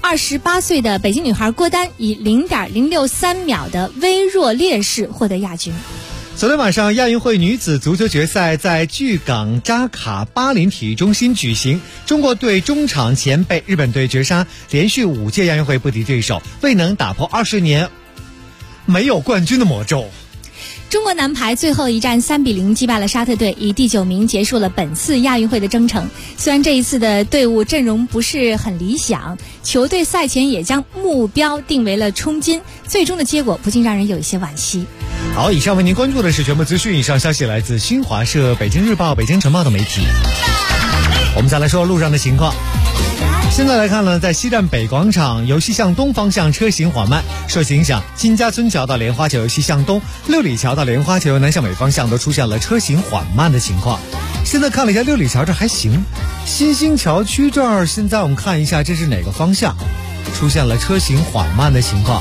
，28岁的北京女孩郭丹以0.063秒的微弱劣势获得亚军。 昨天晚上，亚运会女子足球决赛在巨港扎卡巴林体育中心举行，中国队中场前被日本队绝杀，连续5届亚运会不敌对手，未能打破20年没有冠军的魔咒。 中国男排最后一战3-0击败了沙特队，以第9名结束了本次亚运会的征程。虽然这一次的队伍阵容不是很理想，球队赛前也将目标定为了冲金，最终的结果不禁让人有一些惋惜。 好，以上为您关注的是全部资讯，以上消息来自新华社、北京日报、北京晨报的媒体。我们再来说路上的情况。现在来看呢，在西站北广场由西向东方向车行缓慢，受其影响，金家村桥到莲花桥由西向东，六里桥到莲花桥由南向北方向都出现了车行缓慢的情况。现在看了一下六里桥这还行，新兴桥区这儿现在我们看一下这是哪个方向，出现了车行缓慢的情况。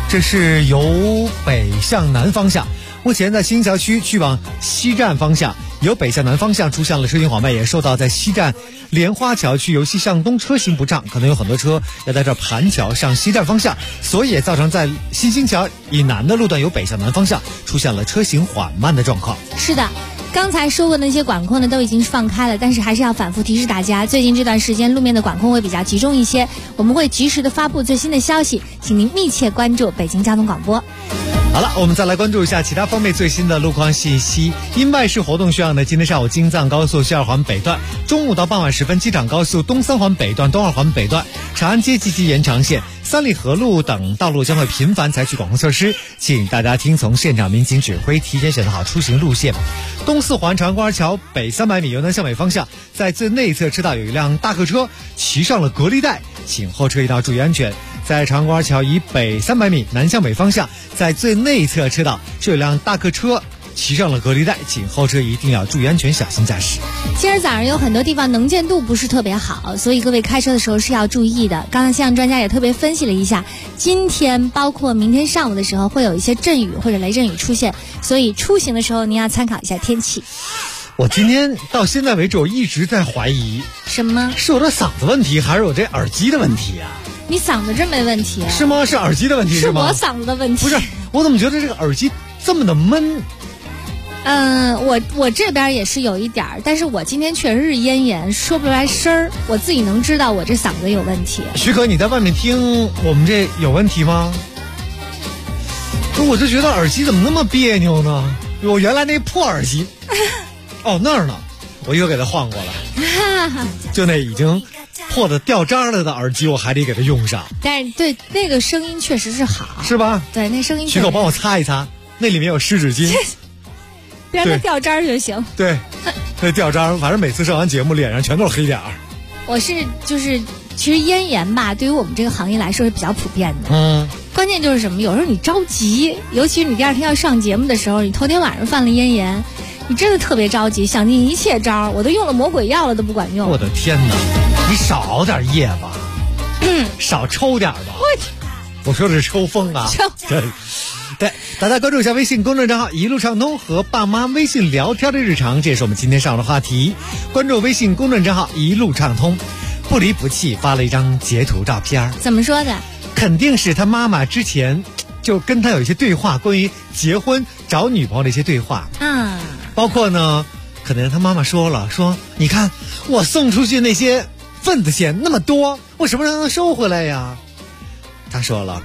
这是由北向南方向。目前在新桥区去往西站方向，由北向南方向出现了车行缓慢，也受到在西站莲花桥区由西向东车行不畅，可能有很多车要在这盘桥上西站方向，所以也造成在新兴桥以南的路段由北向南方向出现了车行缓慢的状况。 是的。刚才说过的那些管控呢都已经放开了，但是还是要反复提示大家，最近这段时间路面的管控会比较集中一些，我们会及时的发布最新的消息，请您密切关注北京交通广播。 好了，我们再来关注一下其他方面最新的路况信息。因外事活动需要呢，今天上午京藏高速西二环北段，中午到傍晚时分机场高速东三环北段、东二环北段、长安街及其延长线、三里河路等道路将会频繁采取管控措施，请大家听从现场民警指挥，提前选择好出行路线。东四环长安公园桥北300米由南向北方向，在最内侧车道有一辆大客车骑上了隔离带，请后车一道注意安全。在长安公园桥以北300米南向北方向，在最内侧车道是有辆大客车骑上了隔离带，请后车一定要注意安全，小心驾驶。 今儿早上有很多地方能见度不是特别好，所以各位开车的时候是要注意的。刚才气象专家也特别分析了一下，今天包括明天上午的时候会有一些阵雨或者雷阵雨出现，所以出行的时候您要参考一下天气。 我今天到现在为止，我一直在怀疑什么？ 是我的嗓子问题，还是我这耳机的问题啊？ 你嗓子真没问题啊？ 是吗？是耳机的问题是吗？ 是我嗓子的问题。 不是，我怎么觉得这个耳机这么的闷？ 我这边也是有一点儿，但是我今天确实是咽炎，说不出来声儿，我自己能知道我这嗓子有问题。 许可，你在外面听我们这有问题吗？我就觉得耳机怎么那么别扭呢？我原来那破耳机，哦那儿呢，我一会儿给它换过来，就那已经破的掉渣了的耳机，我还得给它用上。 但是对那个声音确实是好， 是吧？ 对，那声音。 许可帮我擦一擦，那里面有湿纸巾。 别让它掉渣就行。 对，那掉渣，反正每次上完节目脸上全都是黑点儿。 我是其实咽炎吧，对于我们这个行业来说是比较普遍的。关键就是什么？有时候你着急，尤其是你第二天要上节目的时候，你头天晚上犯了咽炎，你真的特别着急，想尽一切招，我都用了魔鬼药了都不管用。 我的天哪！你少熬点夜吧，少抽点吧。我说的是抽风啊。对，大家关注一下微信公众账号一路畅通和爸妈微信聊天的日常，这也是我们今天上的话题。关注微信公众账号一路畅通，不离不弃发了一张截图照片。 怎么说的？ 肯定是他妈妈之前就跟他有一些对话，关于结婚找女朋友的一些对话。包括呢，可能他妈妈说了，说你看我送出去那些份子钱那么多，我什么时候能收回来呀？他说了，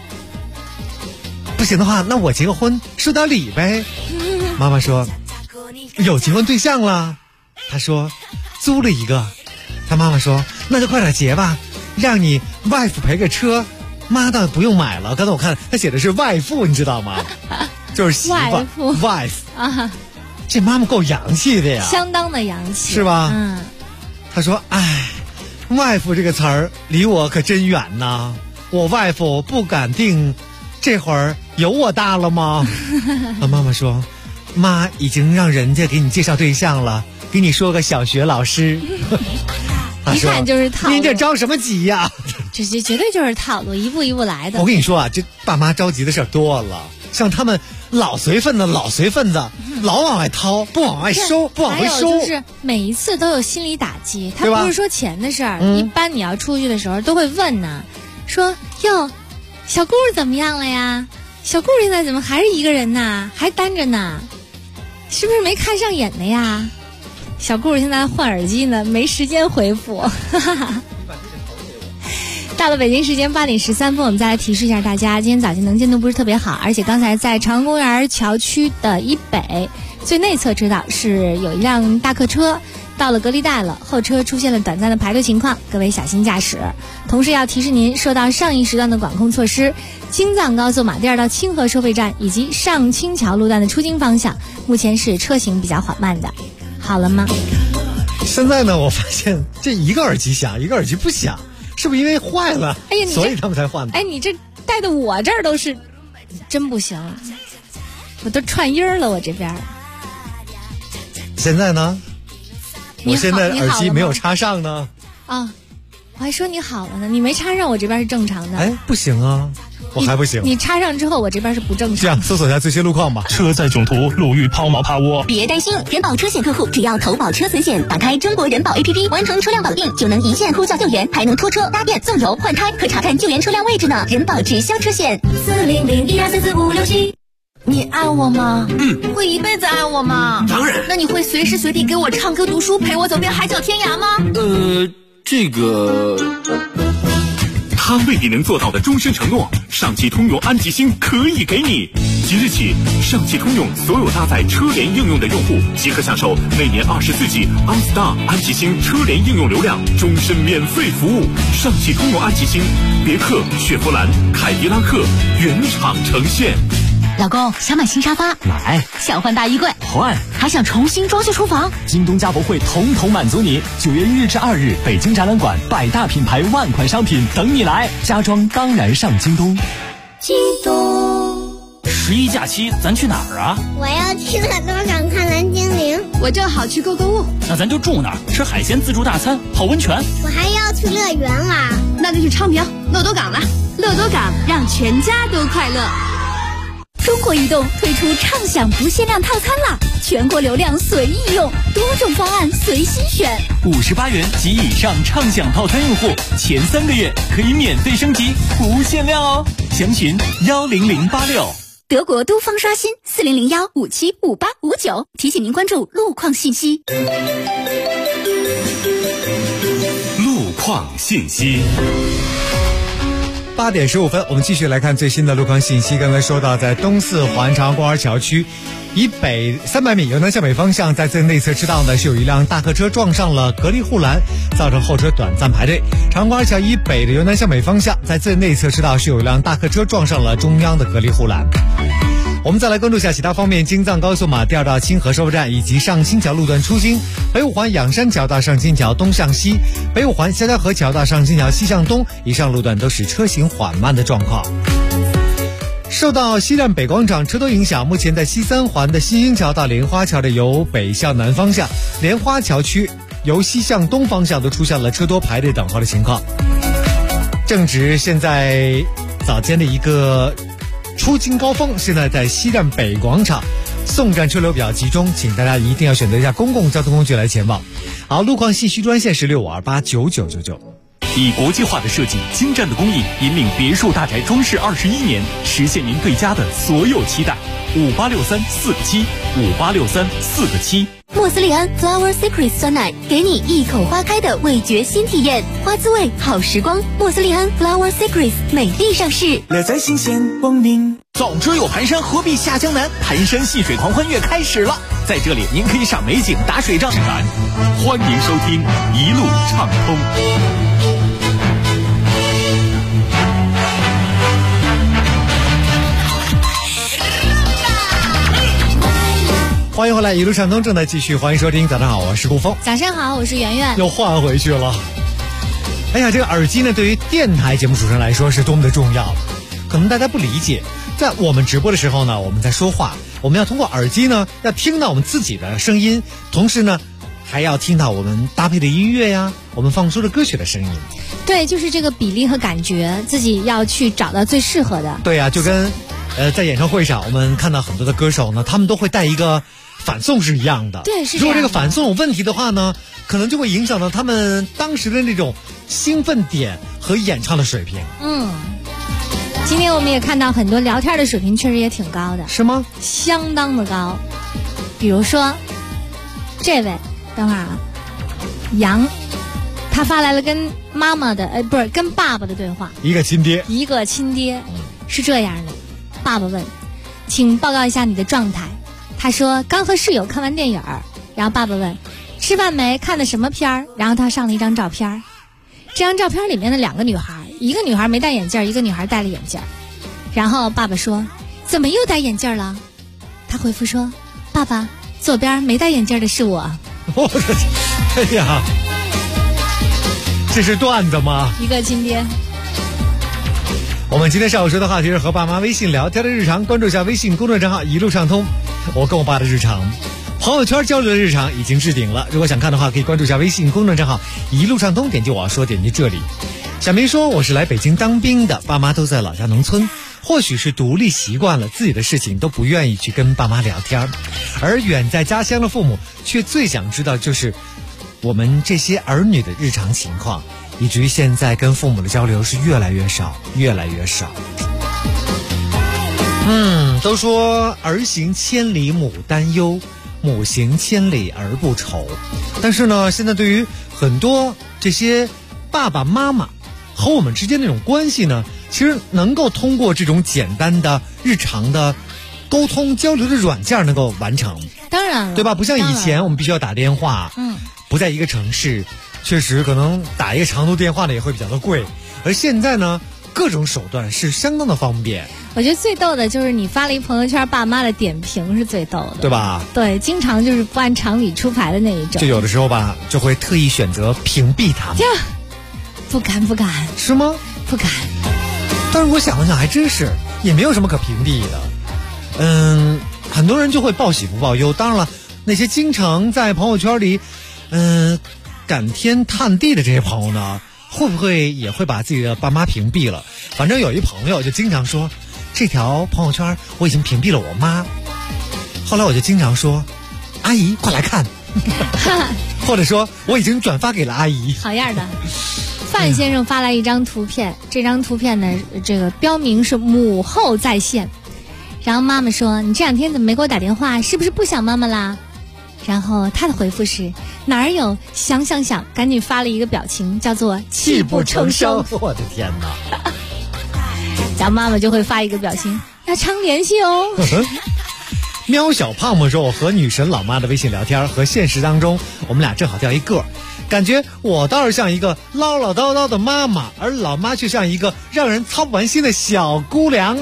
不行的话，那我结个婚收点礼呗。妈妈说有结婚对象了。他说租了一个。他妈妈说那就快点结吧，让你外父赔个车。妈倒不用买了，刚才我看他写的是外父，你知道吗？就是媳妇 wife 啊。这妈妈够洋气的呀， 相当的洋气， 是吧？他说哎，外父这个词儿离我可真远呐，我外父不敢定这会儿有我大了吗？妈妈说妈已经让人家给你介绍对象了，给你说个小学老师。 一看就是套路， 您这着什么急呀？ 这绝对就是套路，一步一步来的。 我跟你说啊，这爸妈着急的事儿多了，像他们老随份子，老往外掏，不往外收，不往回收。 还有就是每一次都有心理打击，他不是说钱的事儿，一般你要出去的时候都会问呢，说哟，小顾怎么样了呀？小顾现在怎么还是一个人呢？还单着呢？是不是没看上眼的呀？小顾现在换耳机呢，没时间回复。到了北京时间8点13分，我们再来提示一下大家，今天早间能见度不是特别好，而且刚才在长安公园桥区的以北最内侧车道是有一辆大客车到了隔离带了，后车出现了短暂的排队情况，各位小心驾驶。同时要提示您，受到上一时段的管控措施，京藏高速马甸到清河收费站以及上清桥路段的出京方向，目前是车行比较缓慢的。好了吗？ 现在呢，我发现这一个耳机响，一个耳机不响，是不是因为坏了？ 哎呀， 所以他们才换的。 哎，你这带的我这儿都是，真不行，我都串音了，我这边。 现在呢？我现在耳机没有插上呢。 啊，我还说你好了呢，你没插上，我这边是正常的。 哎，不行啊， 我还不行。 你插上之后，我这边是不正常。 这样搜索一下最新路况吧。 车载囧途，路遇抛锚趴窝。 别担心，人保车险客户只要投保车损险，打开中国人保 APP， 完成车辆保定，就能一键呼叫救援，还能拖车、搭电、送油、换胎，可查看救援车辆位置呢。人保直销车险，40012444567。 你爱我吗？会一辈子爱我吗？ 当然。 那你会随时随地给我唱歌读书，陪我走遍海角天涯吗？ 这个。 他未必能做到的终身承诺，上汽通用安吉星可以给你。即日起，上汽通用所有搭载车联应用的用户即可享受每年24G OnStar 安吉星车联应用流量，终身免费服务。上汽通用安吉星，别克、雪佛兰、凯迪拉克原厂呈现。 老公，想买新沙发， 买； 想换大衣柜， 换； 还想重新装修厨房， 京东家博会统统满足你。9月1日至2日，北京展览馆100大品牌万款商品等你来，家装当然上京东。 京东。 11假期咱去哪儿啊？ 我要去乐多港看蓝精灵。 我正好去购物。 那咱就住那儿，吃海鲜自助大餐，泡温泉。 我还要去乐园玩。 那就去昌平乐多港了。乐多港让全家都快乐。 中国移动推出畅享不限量套餐啦，全国流量随意用，多种方案随心选。 58元及以上畅享套餐用户，前3个月可以免费升级，不限量哦。详询10086。 德国都方刷新4001575859，提醒您关注路况信息。 路况信息。 8点15分，我们继续来看最新的路况信息。刚才说到，在东四环长公园桥区以北300米由南向北方向，在最内侧车道呢是有一辆大客车撞上了隔离护栏，造成后车短暂排队。长公园桥以北的由南向北方向，在最内侧车道是有一辆大客车撞上了中央的隔离护栏。我们再来关注一下其他方面，京藏高速马第2道清河收费站以及上新桥路段出京，北五环仰山桥到上新桥东向西，北五环肖家河桥到上新桥西向东，以上路段都是车行缓慢的状况。受到西站北广场车多影响，目前在西3环的新兴桥到莲花桥的由北向南方向，莲花桥区由西向东方向都出现了车多排队等候的情况。正值现在早间的一个出京高峰，现在在西站北广场送站车流比较集中，请大家一定要选择一下公共交通工具来前往。好，路况信息专线是65289999。 以国际化的设计、精湛的工艺，引领别墅大宅装饰21年，实现您对家的所有期待。586347，586347。 莫斯利安 Flower Secret 酸奶，给你一口花开的味觉新体验，花滋味好时光。莫斯利安 Flower Secret 美丽上市， 乐在新鲜光临。总之有盘山，何必下江南？盘山戏水狂欢月开始了，在这里您可以赏美景、打水仗。 欢迎收听一路畅通。 欢迎回来，一路畅通正在继续，欢迎收听。早上好，我是顾峰。 早上好，我是圆圆。 又换回去了。哎呀，这个耳机呢，对于电台节目主持人来说是多么的重要。可能大家不理解，在我们直播的时候呢，我们在说话，我们要通过耳机呢，要听到我们自己的声音，同时呢，还要听到我们搭配的音乐呀，我们放出的歌曲的声音。 对，就是这个比例和感觉，自己要去找到最适合的。 对呀，就跟在演唱会上，我们看到很多的歌手呢，他们都会带一个反送是一样的。 对，是这样的。 如果这个反送有问题的话呢，可能就会影响到他们当时的那种兴奋点和演唱的水平。 今天我们也看到很多聊天的水平确实也挺高的。 是吗？ 相当的高。比如说这位，等会儿啊，杨，他发来了跟妈妈的不是跟爸爸的对话。 一个亲爹是这样的，爸爸问，请报告一下你的状态。他说刚和室友看完电影，然后爸爸问吃饭没，看的什么片儿，然后他上了一张照片，这张照片里面的2个女孩，一个女孩没戴眼镜，一个女孩戴了眼镜。然后爸爸说怎么又戴眼镜了？他回复说爸爸，左边没戴眼镜的是我。 我的天，哎呀，这是段子吗？ 一个亲爹。 我们今天上午说的话题是和爸妈微信聊天的日常，关注一下微信公众账号一路畅通，我跟我爸的日常，朋友圈交流的日常已经置顶了。如果想看的话，可以关注一下微信公众账号一路畅通，点击我要说，点击这里。小明说我是来北京当兵的，爸妈都在老家农村， 或许是独立习惯了，自己的事情都不愿意去跟爸妈聊天，而远在家乡的父母却最想知道就是我们这些儿女的日常情况，以至于现在跟父母的交流是越来越少。都说儿行千里母担忧，母行千里儿不愁。但是呢，现在对于很多这些爸爸妈妈和我们之间那种关系呢，其实能够通过这种简单的日常的沟通交流的软件能够完成。 当然了， 对吧？不像以前我们必须要打电话，不在一个城市，确实可能打一个长途电话呢也会比较的贵。而现在呢，各种手段是相当的方便。 我觉得最逗的就是你发了一朋友圈，爸妈的点评是最逗的， 对吧？ 对，经常就是不按常理出牌的那一种。 就有的时候吧，就会特意选择屏蔽他们。 不敢， 是吗？ 不敢。 但是我想了想，还真是也没有什么可屏蔽的。很多人就会报喜不报忧。当然了，那些经常在朋友圈里，感天叹地的这些朋友呢，会不会也会把自己的爸妈屏蔽了？反正有一朋友就经常说，这条朋友圈我已经屏蔽了我妈。后来我就经常说，阿姨快来看，或者说我已经转发给了阿姨。 好样的。范先生发来一张图片，这张图片呢，这个标明是母后在线。然后妈妈说，你这2天怎么没给我打电话，是不是不想妈妈啦？然后他的回复是，哪儿有想，赶紧发了一个表情，叫做泣不成声。 我的天哪。 然后妈妈就会发一个表情，要常联系哦。 喵小胖胖说，我和女神老妈的微信聊天和现实当中我们俩正好掉一个，感觉我倒是像一个唠唠叨叨的妈妈，而老妈却像一个让人操不完心的小姑娘。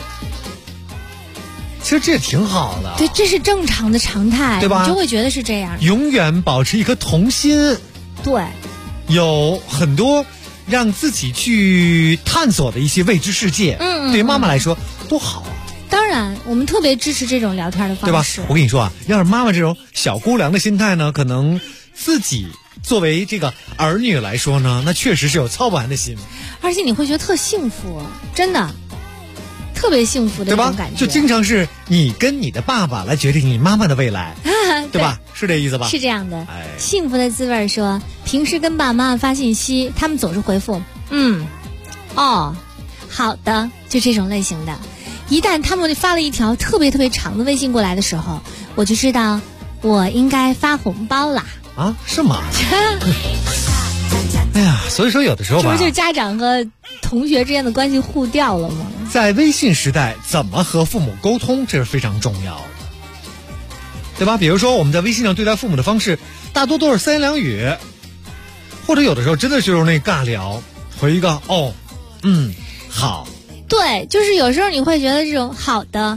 其实这也挺好的， 对，这是正常的常态， 对吧？ 你就会觉得是这样， 永远保持一颗童心。 对， 有很多让自己去探索的一些未知世界，对于妈妈来说多好啊！ 当然，我们特别支持这种聊天的方式， 对吧？我跟你说啊，要是妈妈这种小姑娘的心态呢，可能自己作为这个儿女来说呢，那确实是有操不完的心， 而且你会觉得特幸福，真的。特别幸福的这种感觉， 就经常是你跟你的爸爸来决定你妈妈的未来，对吧？是这意思吧？ 是这样的。幸福的滋味说，平时跟爸爸妈妈发信息，他们总是回复哦，好的，就这种类型的。一旦他们发了一条特别长的微信过来的时候，我就知道我应该发红包啦。 啊，是吗？哎呀，所以说有的时候吧， 这不就是家长和同学之间的关系互调了吗？ 在微信时代，怎么和父母沟通，这是非常重要的，对吧？比如说我们在微信上对待父母的方式，大多都是三言两语，或者有的时候真的就是那尬聊，回一个好。 对，就是有时候你会觉得这种好的，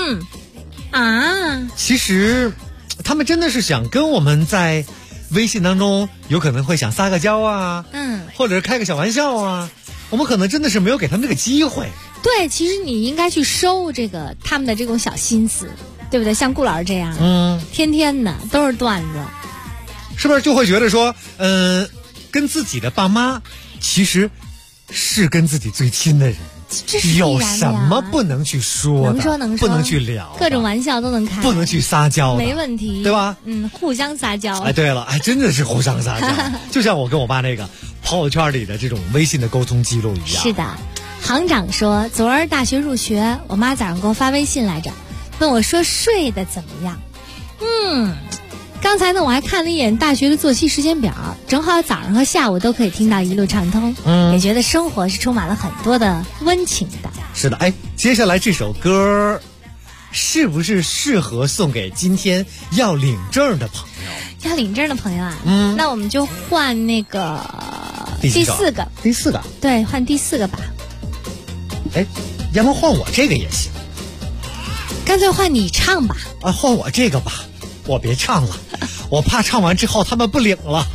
其实他们真的是想跟我们在微信当中有可能会想撒个娇啊，或者是开个小玩笑啊，我们可能真的是没有给他们这个机会。 对，其实你应该去收这个他们的这种小心思，对不对？像顾老师这样，天天的都是段子， 是不是就会觉得说，跟自己的爸妈其实是跟自己最亲的人， 这是有什么不能去说的？ 能说， 不能去聊， 各种玩笑都能开， 不能去撒娇的， 没问题， 对吧？ 互相撒娇。 哎，对了，真的是互相撒娇，就像我跟我爸那个朋友圈里的这种微信的沟通记录一样。 是的，行长说，昨儿大学入学，我妈早上给我发微信来着，问我说睡得怎么样？刚才呢我还看了一眼大学的作息时间表，正好早上和下午都可以听到一路畅通，也觉得生活是充满了很多的温情的。 是的，接下来这首歌是不是适合送给今天要领证的朋友？ 要领证的朋友啊，那我们就换那个第四个，对，换第4个吧。 要不换我这个也行， 干脆换你唱吧。 换我这个吧，我别唱了，我怕唱完之后他们不领了。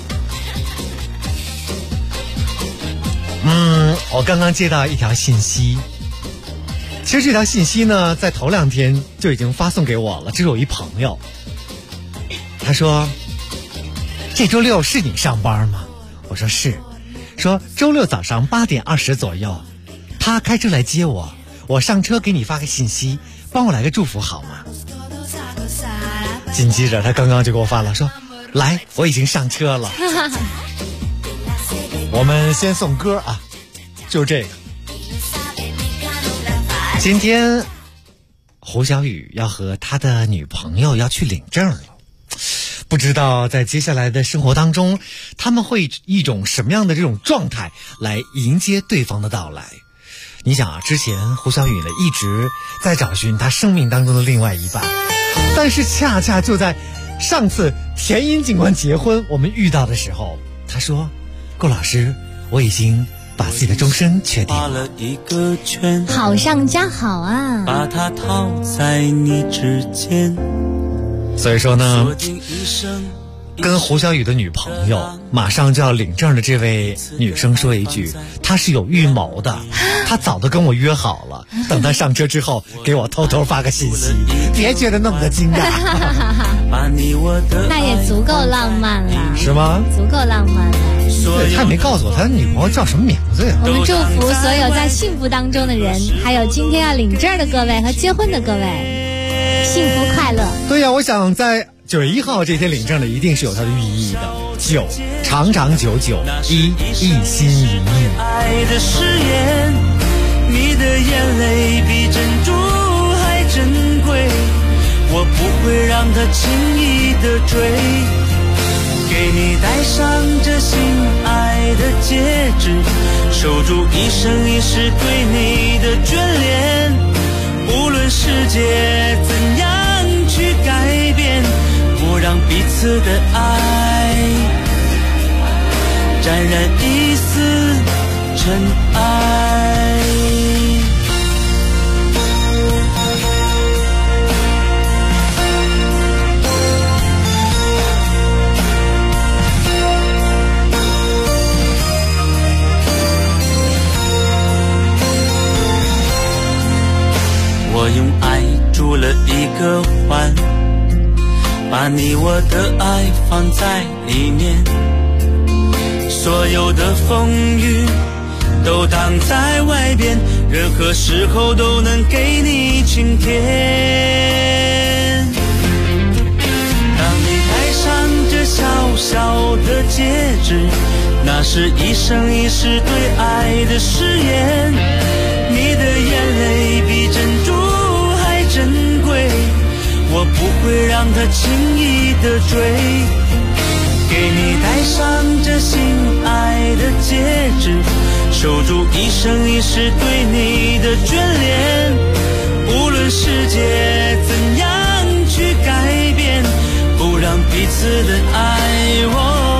我刚刚接到一条信息，其实这条信息呢，在头2天就已经发送给我了。这是我一朋友，他说：“这周6是你上班吗？”我说是。说周6早上8点20左右，他开车来接我， 我上车给你发个信息，帮我来个祝福好吗？紧接着他刚刚就给我发了，说来，我已经上车了。我们先送歌啊，就这个。今天胡小雨要和他的女朋友要去领证了，不知道在接下来的生活当中，他们会以一种什么样的这种状态来迎接对方的到来。你想啊，之前胡小雨呢一直在找寻他生命当中的另外一半，但是恰恰就在上次田英警官结婚我们遇到的时候，他说顾老师，我已经把自己的终身确定了。 好上加好啊， 把它套在你指尖。 所以说呢，跟胡小雨的女朋友马上就要领证的这位女生说一句，她是有预谋的，她早都跟我约好了，等她上车之后给我偷偷发个信息，别觉得那么的惊讶。 那也足够浪漫了， 是吗？ 足够浪漫了。 对，他也没告诉我他的女朋友叫什么名字呀。 我们祝福所有在幸福当中的人，还有今天要领证的各位和结婚的各位，幸福快乐。 对呀，我想在9月1号这天领证的一定是有它的寓意的。9长长久久，一心一意。 爱的誓言，你的眼泪比珍珠还珍贵，我不会让它轻易的坠。给你戴上这心爱的戒指，守住一生一世对你的眷恋。无论世界怎样去改变，不让彼此的爱沾染一丝尘埃。我用爱筑了一个环，把你我的爱放在里面，所有的风雨都挡在外边，任何时候都能给你晴天。当你戴上这小小的戒指，那是一生一世对爱的誓言。你的眼泪比珍珠还珍贵，我不会让它轻易的坠。给你戴上这心爱的戒指，守住一生一世对你的眷恋。无论世界怎样去改变，不让彼此的爱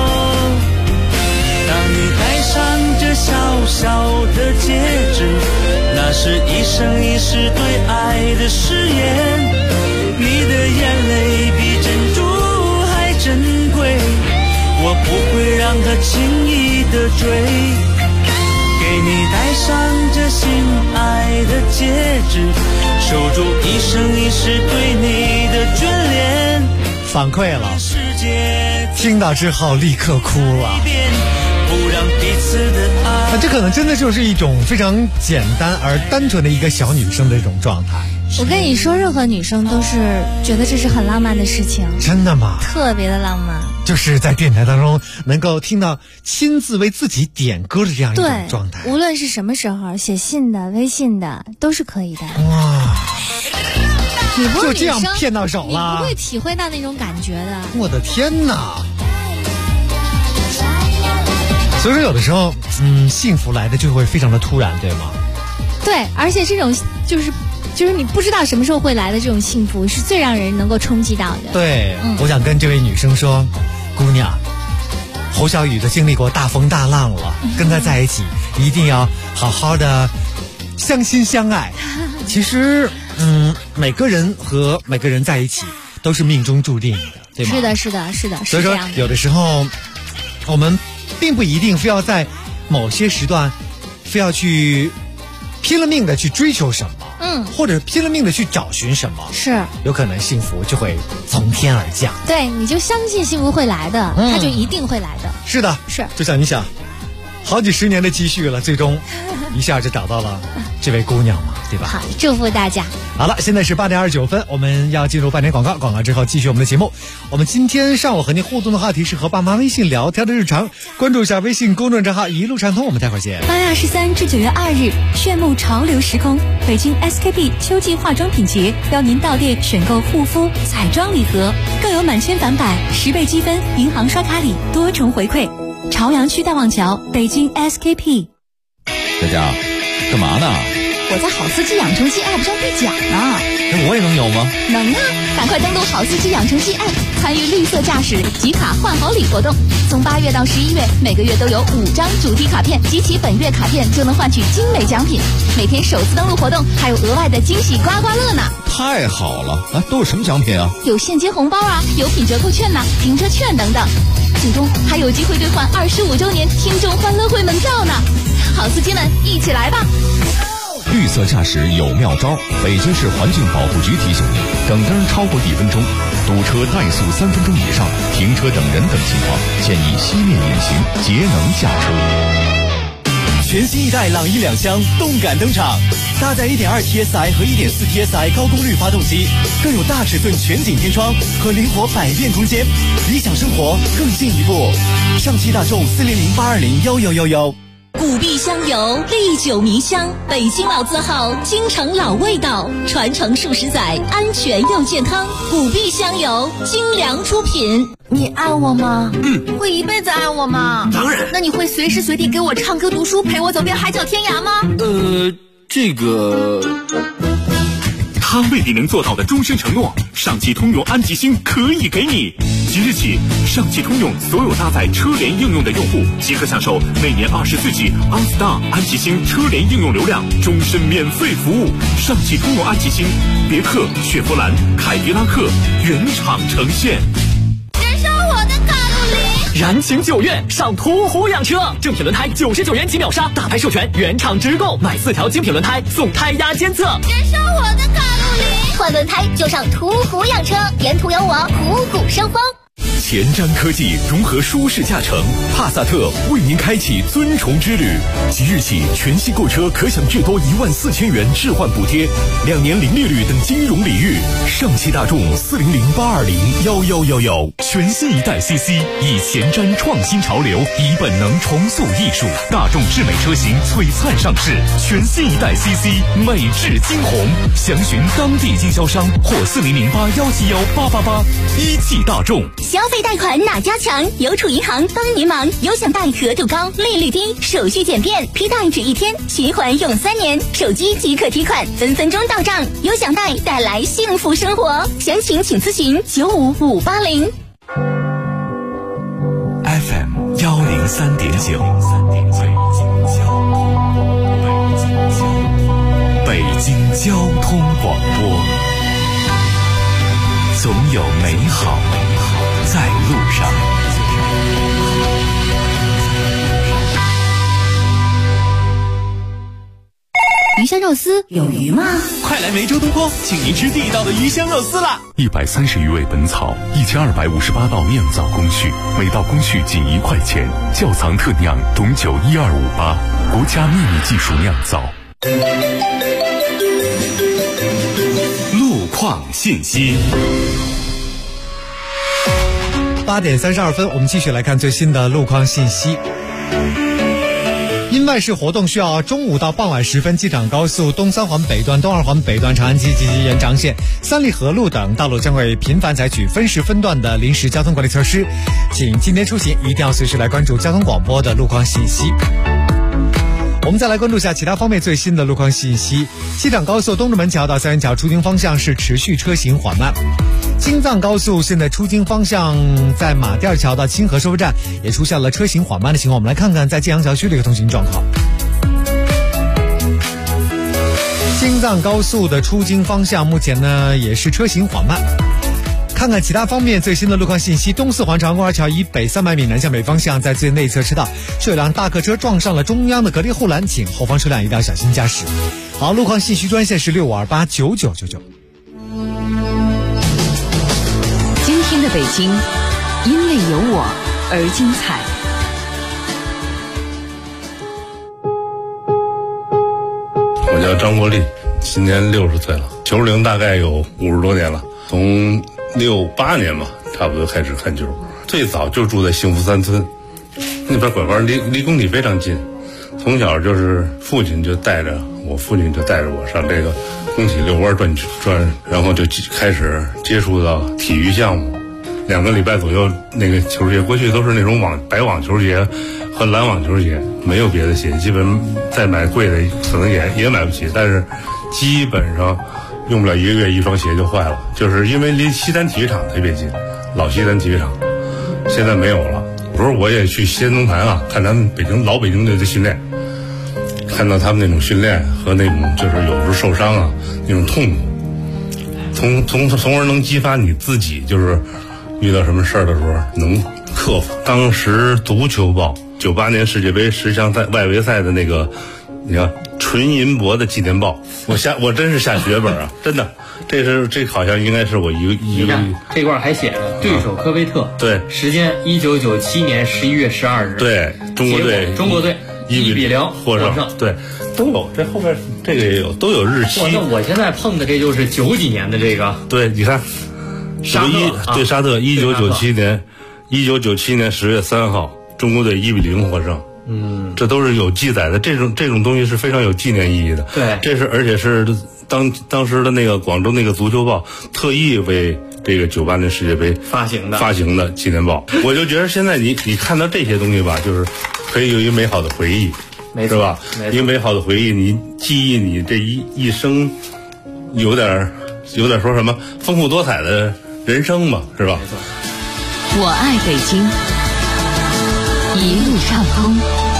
当你戴上这小小的戒指，那是一生一世对爱的誓言。你的眼泪比珍珠还珍贵，我不会让它轻易的坠。给你戴上这心爱的戒指，守住一生一世对你的眷恋。 反馈了，听到之后立刻哭了。那这可能真的就是一种非常简单而单纯的一个小女生的一种状态。 我跟你说，任何女生都是觉得这是很浪漫的事情。 真的吗？ 特别的浪漫， 就是在电台当中能够听到亲自为自己点歌的这样一种状态。 无论是什么时候，写信的、微信的都是可以的。 哇， 你不就这样骗到手了， 你不会体会到那种感觉的。 我的天哪！所以说有的时候幸福来的就会非常的突然，对吗？ 对，而且这种就是你不知道什么时候会来的这种幸福是最让人能够冲击到的。 对，我想跟这位女生说，姑娘，侯小雨都经历过大风大浪了，跟他在一起一定要好好的相亲相爱。其实每个人和每个人在一起都是命中注定的，对吗？ 是的，是的，是的。 所以说有的时候我们并不一定非要在某些时段非要去拼了命的去追求什么，或者拼了命的去找寻什么， 是有可能幸福就会从天而降。 对，你就相信幸福会来的，它就一定会来的。 是的， 是。 就像你想，好几十年的积蓄了，最终一下就找到了这位姑娘嘛。 对吧？ 好，祝福大家。 好了，现在是8点29分，我们要进入半点广告，广告之后继续我们的节目。我们今天上午和您互动的话题是和爸妈微信聊天的日常，关注一下微信公众账号一路畅通，我们待会儿见。 8月23至9月2日，炫目潮流时空，北京 SKP 秋季化妆品节邀您到店选购护肤、彩妆礼盒，更有满千返百、10倍积分、银行刷卡礼多重回馈。朝阳区大望桥，北京 SKP。 佳佳，干嘛呢？ 我在好司机养成记 App 上兑奖呢。 我也能有吗？ 能啊！赶快登录好司机养成记 App， 参与绿色驾驶集卡换好礼活动。从8月到11月，每个月都有5张主题卡片，集齐本月卡片就能换取精美奖品。每天首次登录活动还有额外的惊喜刮刮乐呢！ 太好了！都有什么奖品啊？ 有现金红包啊，有品折扣券呐、停车券等等。最终还有机会兑换25周年听众欢乐会门票呢！好司机们，一起来吧！ 绿色驾驶有妙招，北京市环境保护局提醒您：等灯超过1分钟、堵车怠速3分钟以上、停车等人等情况，建议熄灭引擎，节能驾车。 全新一代朗逸2厢动感登场，搭载 1.2 TSI 和 1.4 TSI 高功率发动机，更有大尺寸全景天窗和灵活百变空间，理想生活更进一步。上汽大众400-820-1111。 古碧香油，历久弥香，北京老字号，京城老味道，传承数十载，安全又健康。古碧香油，精良出品。 你爱我吗？会一辈子爱我吗？ 当然。 那你会随时随地给我唱歌读书，陪我走遍海角天涯吗？ 这个。他未必能做到的终身承诺，上汽通用安吉星可以给你。即日起，上汽通用所有搭载车联应用的用户即可享受每年24G OnStar 安吉星车联应用流量终身免费服务。上汽通用安吉星，别克、雪佛兰、凯迪拉克原厂呈现。 燃烧我的卡路里！ 燃情9月上途虎养车，正品轮胎99元即秒杀，大牌授权原厂直购，买4条精品轮胎送胎压监测。 燃烧我的卡路里！换轮胎就上途虎养车，沿途有我虎虎生风。 前瞻科技融合舒适驾乘，帕萨特为您开启尊崇之旅。即日起，全系购车可享至多14000元置换补贴，2年零利率等金融礼遇。上汽大众400-820-1111。全新一代 CC 以前瞻创新潮流，以本能重塑艺术。大众智美车型璀璨上市，全新一代 CC 美质惊鸿。详询当地经销商或4008171888。一汽大众。 消费贷款哪家强？邮储银行帮您忙。有享贷额度高，利率低，手续简便，批贷只1天，循环用3年，手机即可提款，分分钟到账。有享贷带来幸福生活，详情请咨询95580。 FM 103.9，北京交通广播，总有美好在路上。 鱼香肉丝有鱼吗？ 快来梅州东坡，请您吃地道的鱼香肉丝啦 ！130余味本草，1258道酿造工序，每道工序仅1块钱，窖藏特酿，董酒12588，国家秘密技术酿造。 路况信息。 8点32分，我们继续来看最新的路况信息。因外事活动需要中午到傍晚时分，机场高速东3环北段、东2环北段、长安街及其延长线、三里河路等道路将会频繁采取分时分段的临时交通管理措施，请今天出行一定要随时来关注交通广播的路况信息。我们再来关注一下其他方面最新的路况信息。机场高速东直门桥到三元桥出京方向是持续车行缓慢。京藏高速现在出京方向在马甸桥到清河收费站也出现了车行缓慢的情况，我们来看看在建阳桥区的一个通行状况。京藏高速的出京方向目前呢也是车行缓慢。看看其他方面最新的路况信息。东四环长安公园桥以北300米南向北方向，在最内侧车道是有辆大客车撞上了中央的隔离护栏，请后方车辆一定要小心驾驶。好，路况信息专线是65289999。 今天的北京，因为有我而精彩。 我叫张国立， 今年60岁了，90大概有50多年了，从68年吧，差不多开始看球。最早就住在幸福三村，那边拐弯离工体非常近。从小就是父亲就带着我上这个工体遛弯转，然后就开始接触到体育项目。2个礼拜左右，那个球鞋过去都是那种白网球鞋和蓝网球鞋，没有别的鞋，基本再买贵的可能也买不起，但是基本上用不了1个月一双鞋就坏了，就是因为离西单体育场特别近，老西单体育场现在没有了。不是，我也去西安农坛啊，看他们老北京队的训练，看到他们那种训练和那种就是有时候受伤啊那种痛苦，从而能激发你自己，就是遇到什么事儿的时候能克服。当时足球报98年世界杯10强赛外围赛的那个，你看纯银箔的纪念报，我真是下血本啊，真的。这好像应该是我一个这块还写着对手科威特， 对， 时间1997年11月12日， 对，中国队1比0获胜，对，都有，这后边这个也有，都有日期。 那我现在碰的这就是90几年的这个， 对，你看，沙特1997年10月3号，中国队1比0获胜。这都是有记载的，这种东西是非常有纪念意义的。 对， 而且是当时的那个广州那个足球报特意为这个98年世界杯发行的纪念报。我就觉得现在你看到这些东西吧，就是可以有一个美好的回忆，是吧？一个美好的回忆，你记忆你这一生有点说什么丰富多彩的人生吧，是吧？ 我爱北京，一路畅通。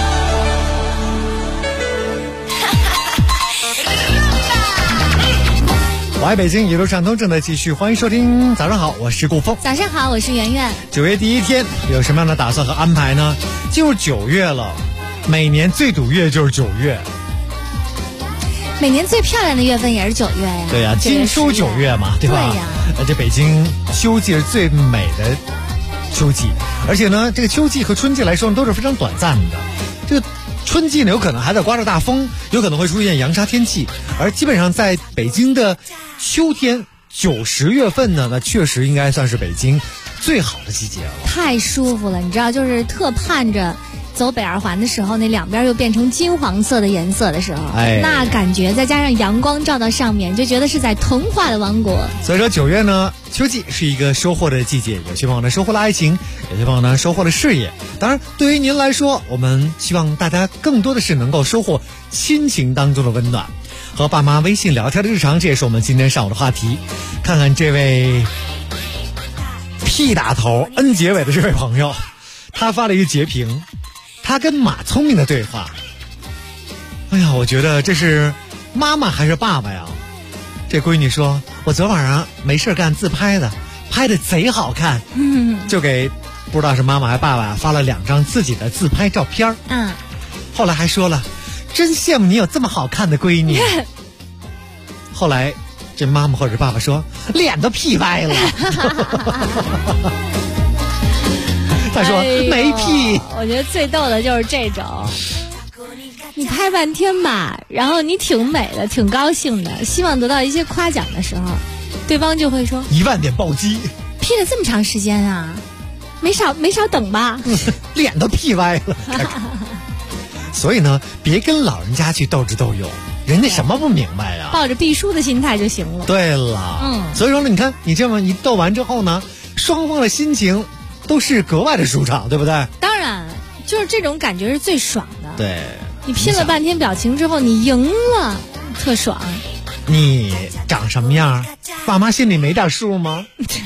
我爱北京，一路畅通正在继续，欢迎收听。早上好，我是顾峰。 早上好，我是圆圆。 9月第一天有什么样的打算和安排呢？进入9月了，每年最堵月就是9月， 每年最漂亮的月份也是9月呀。 对呀，金秋9月嘛，对吧？ 对呀。 这北京秋季是最美的秋季，而且呢，这个秋季和春季来说都是非常短暂的。这个春季呢，有可能还在刮着大风，有可能会出现扬沙天气，而基本上在北京的秋天9、10月份呢，那确实应该算是北京最好的季节了。 太舒服了，你知道，就是特盼着走北二环的时候，那两边又变成金黄色的颜色的时候，那感觉再加上阳光照到上面，就觉得是在童话的王国。 所以说9月呢，秋季是一个收获的季节，有些朋友呢收获了爱情，有些朋友呢收获了事业。当然，对于您来说，我们希望大家更多的是能够收获亲情当中的温暖，和爸妈微信聊天的日常，这也是我们今天上午的话题。看看这位 P 打头 N 结尾的这位朋友，他发了一个截屏，他跟马聪明的对话。哎呀，我觉得这是妈妈还是爸爸呀？这闺女说，我昨晚上没事干自拍的，拍的贼好看，就给不知道是妈妈还是爸爸发了2张自己的自拍照片。后来还说了，真羡慕你有这么好看的闺女。后来这妈妈或者爸爸说，脸都 P 歪了。他说没 P。 我觉得最逗的就是这种，你拍半天吧，然后你挺美的，挺高兴的，希望得到一些夸奖的时候，对方就会说 1万点暴击 ，P 了这么长时间啊，没少等吧， 脸都 P 歪了。所以呢，别跟老人家去斗智斗勇，人家什么不明白呀？ 抱着必输的心态就行了。 对了，所以说呢，你看你这么一斗完之后呢，双方的心情都是格外的舒畅，对不对？ 当然，就是这种感觉是最爽的。 对， 你拼了半天表情之后，你赢了，特爽。 你长什么样，爸妈心里没点数吗？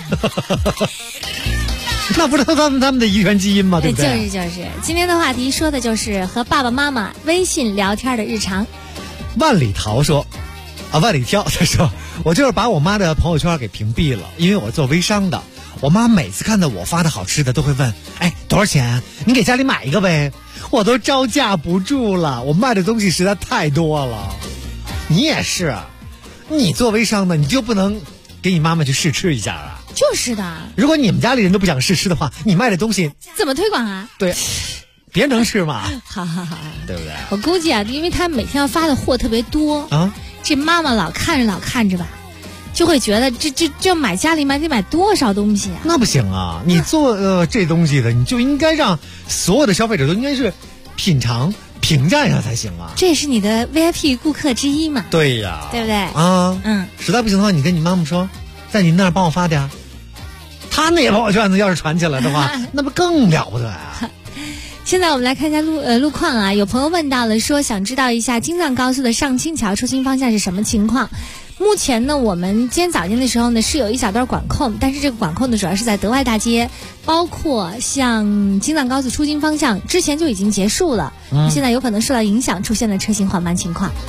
那不是他们的遗传基因吗？对不对？ 就是。今天的话题说的就是和爸爸妈妈微信聊天的日常。 万里涛说，万里挑他说，我就是把我妈的朋友圈给屏蔽了，因为我做微商的。我妈每次看到我发的好吃的，都会问：“哎，多少钱？你给家里买一个呗。”我都招架不住了，我卖的东西实在太多了。你也是，你做微商的，你就不能给你妈妈去试吃一下啊？ 就是的。 如果你们家里人都不想试吃的话，你卖的东西怎么推广啊？ 对，别能吃嘛。 好， 对不对？ 我估计啊，因为他每天要发的货特别多啊， 这妈妈老看着吧，就会觉得这买家里得买多少东西啊？ 那不行啊！你做这东西的，你就应该让所有的消费者都应该是品尝、评价一下才行啊！ 这也是你的 VIP 顾客之一嘛？ 对呀， 对不对？ 啊，实在不行的话，你跟你妈妈说，在您那儿帮我发点。他那朋友圈子要是传起来的话，那不更了不得啊！ 现在我们来看一下路况啊，有朋友问到了，说想知道一下京藏高速的上清桥出行方向是什么情况。目前呢，我们今天早间的时候呢是有一小段管控，但是这个管控呢主要是在德外大街，包括像京藏高速出京方向之前就已经结束了，现在有可能受到影响，出现了车行缓慢情况。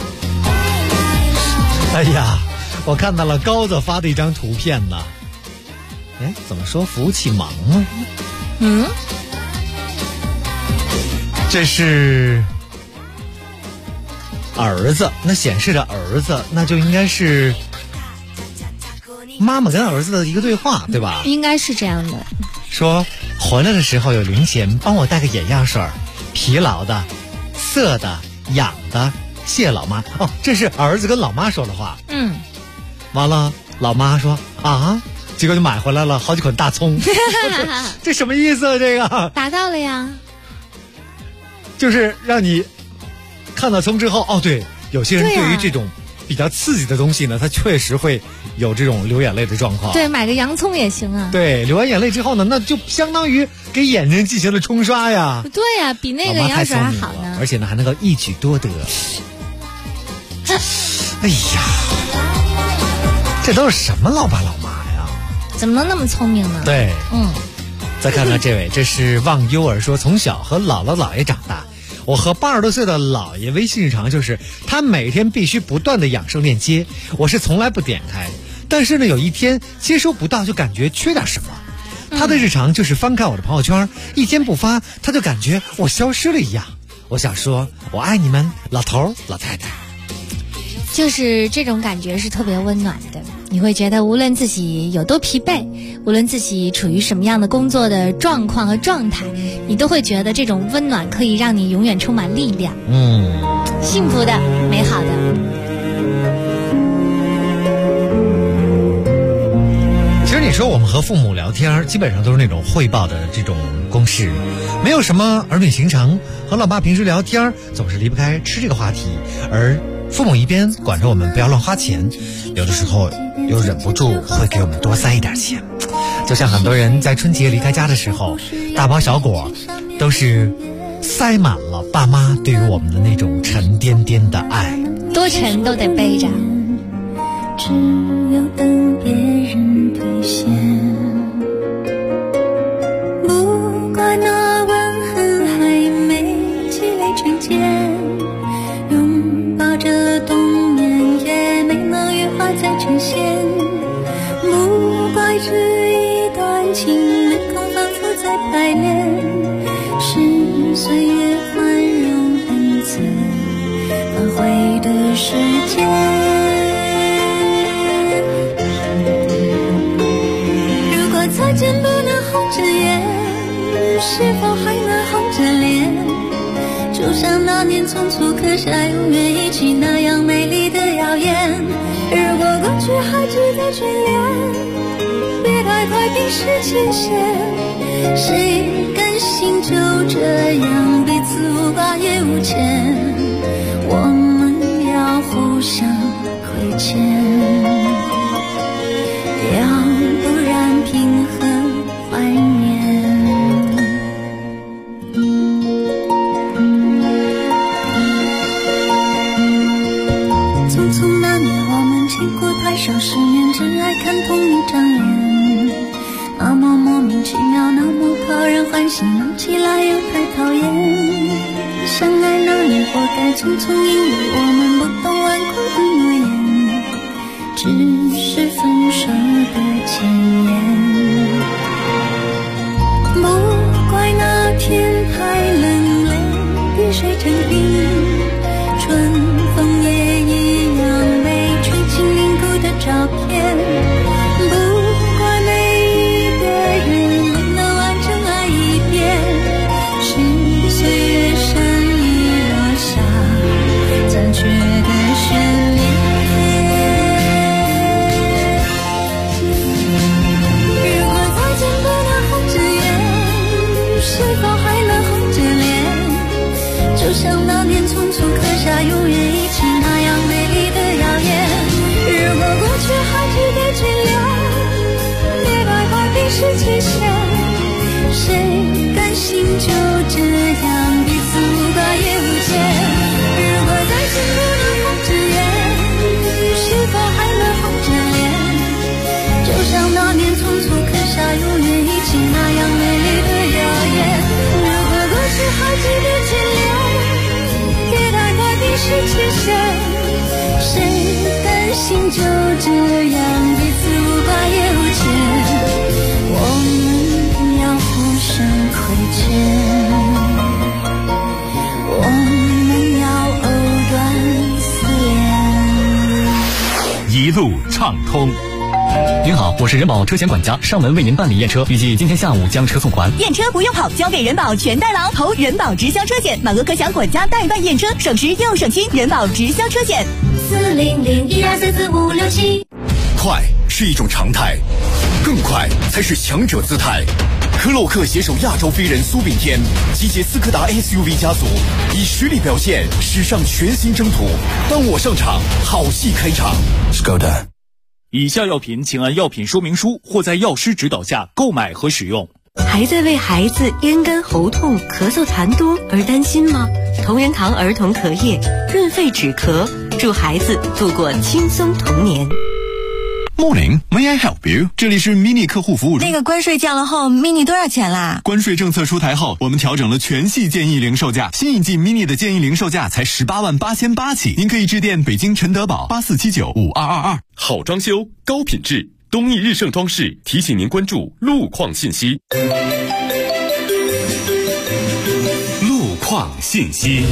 哎呀，我看到了高子发的一张图片呢。哎，怎么说服务器忙呢？这是儿子，那显示着儿子，那就应该是妈妈跟儿子的一个对话，对吧？ 应该是这样的。 说回来的时候有零钱，帮我带个眼药水，疲劳的、涩的、痒的，谢老妈。哦，这是儿子跟老妈说的话。完了，老妈说啊。结果就买回来了好几捆大葱，这什么意思啊？这个达到了呀， 就是让你看到葱之后，哦，对，有些人对于这种比较刺激的东西呢，他确实会有这种流眼泪的状况。 对，买个洋葱也行啊。 对，流完眼泪之后呢，那就相当于给眼睛进行了冲刷呀。 对呀，比那个羊水还好呢。 而且呢，还能够一举多得。哎呀，这都是什么老爸老妈？ 怎么能那么聪明呢？ 对，再看看这位，这是忘忧儿说，从小和姥姥姥爷长大，我和80多岁的姥爷微信日常就是他每天必须不断的养生链接，我是从来不点开，但是呢有一天接收不到就感觉缺点什么。他的日常就是翻看我的朋友圈，一天不发他就感觉我消失了一样。我想说我爱你们，老头老太太。 就是这种感觉是特别温暖的，你会觉得无论自己有多疲惫，无论自己处于什么样的工作的状况和状态，你都会觉得这种温暖可以让你永远充满力量，幸福的，美好的。 其实你说我们和父母聊天基本上都是那种汇报的这种公式，没有什么儿女情长，和老爸平时聊天总是离不开吃这个话题，而父母一边管着我们不要乱花钱，有的时候又忍不住会给我们多塞一点钱。就像很多人在春节离开家的时候，大包小裹都是塞满了爸妈对于我们的那种沉甸甸的爱， 多沉都得背着。 只有等别人兑现，不怪那吻痕还没积累成茧，拥抱着冬眠也没能羽化再成仙，不怪这一段情没空反复在排练，是岁月宽容恩赐挽回的时间。再见不能红着眼，是否还能红着脸？就像那年匆促刻下永远一起那样美丽的谣言。如果过去还值得眷恋，别太快冰释前嫌。谁甘心就这样彼此无挂也无牵？我们要互相亏欠，要不然凭何怀念？匆匆那年我们见过太少世面，只爱看同一张脸，那么莫名其妙，那么讨人欢喜，闹起来又太讨厌。相爱那年活该匆匆，因为我们不懂顽固的诺言，只是分手的前言。不怪那天太冷，泪滴水成冰，春风也一样被吹进凝固的照片。不怪每一个人没能完整爱一遍，是岁月善意落下残缺的悬念。 像那年匆促刻下永远一起那样美丽的谣言。如果过去还值得眷恋，别害怕冰释前嫌，谁甘心就这样彼此无挂也无牵？如果再见不能红着眼，是否还能红着脸？就像那年匆促刻下永远一起那样美丽的谣言。如果过去还值得眷恋，别太快冰释前嫌，谁甘心就这样彼此无挂也无牵？我们要互相亏欠，我们要藕断丝连。 一路畅通。您好，我是人保车险管家，上门为您办理验车，预计今天下午将车送还。 验车不用跑，交给人保全代劳，投人保直销车险，满额可享管家代办验车，省时又省心。人保直销车险，40012444567。 快是一种常态，更快才是强者姿态。科洛克携手亚洲飞人苏炳添，集结斯柯达 SUV 家族，以实力表现驶上全新征途。当我上场，好戏开场。Skoda。 以下药品请按药品说明书或在药师指导下购买和使用。 还在为孩子咽干喉痛、咳嗽痰多而担心吗？同仁堂儿童咳液润肺止咳，助孩子度过轻松童年。 Morning, may I help you？ 这里是 mini 客户服务中。 那个关税降了后 ，mini 多少钱啦？ 关税政策出台后，我们调整了全系建议零售价，新一季 mini 的建议零售价才188800起。您可以致电北京陈德宝84795222。 好装修，高品质，东义日盛装饰提醒您关注路况信息。路况信息。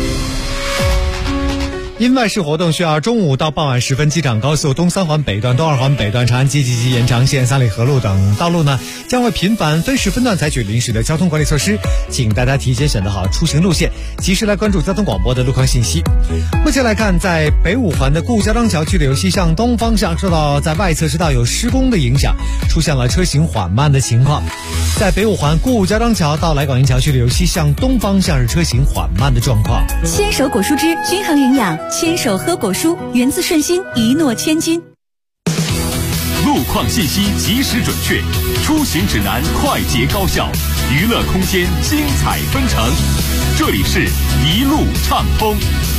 因外事活动需要中午到傍晚时分，机场高速东三环北段、东二环北段、长安街及延长线、三里河路等道路呢，将会频繁分时分段采取临时的交通管理措施，请大家提前选择好出行路线，及时来关注交通广播的路况信息。目前来看，在北五环的顾家庄桥去柳溪向东方向，受到在外侧车道有施工的影响，出现了车行缓慢的情况。在北五环顾家庄桥到来广营桥去柳溪向东方向是车行缓慢的状况。 牵手果蔬汁均衡营养，牵手喝果蔬，源自顺心，一诺千金。 路况信息及时准确，出行指南快捷高效，娱乐空间精彩纷呈。这里是一路畅通。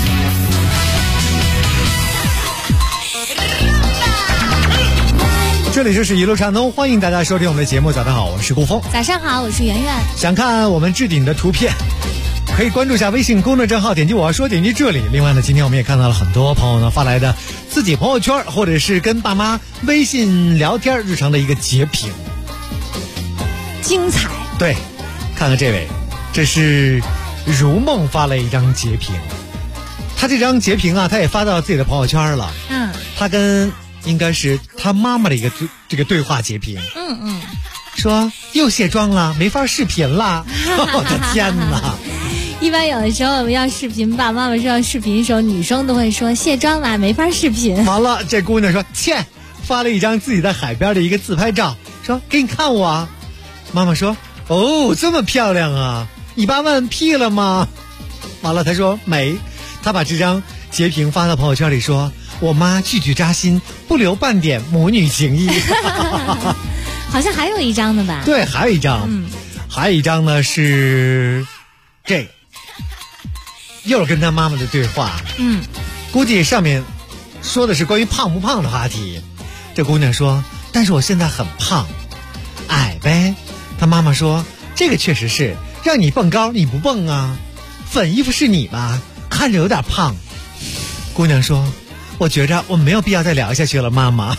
这里就是一路畅通，欢迎大家收听我们的节目。早上好，我是顾峰。 早上好，我是圆圆。 想看我们置顶的图片，可以关注一下微信公众账号，点击我要说，点击这里。另外呢，今天我们也看到了很多朋友呢发来的自己朋友圈或者是跟爸妈微信聊天日常的一个截屏， 精彩。 对，看看这位，这是如梦发了一张截屏。他这张截屏啊，他也发到自己的朋友圈了。他跟应该是他妈妈的一个这个对话截屏。说又卸妆了，没法视频了。我的天哪！ 一般有的时候我们要视频，爸爸妈妈说要视频的时候，女生都会说卸妆了，没法视频。 完了，这姑娘说切，发了一张自己在海边的一个自拍照，说给你看我啊。妈妈说哦，这么漂亮啊，你爸问 P 了吗？完了，她说没，她把这张截屏发到朋友圈里说，我妈句句扎心，不留半点母女情谊。 好像还有一张的吧？ 对，还有一张，还有一张呢是这，又是跟他妈妈的对话。估计上面说的是关于胖不胖的话题。这姑娘说，但是我现在很胖，矮呗。她妈妈说，这个确实是，让你蹦高你不蹦啊，粉衣服是你吧，看着有点胖。姑娘说，我觉着我们没有必要再聊下去了，妈妈。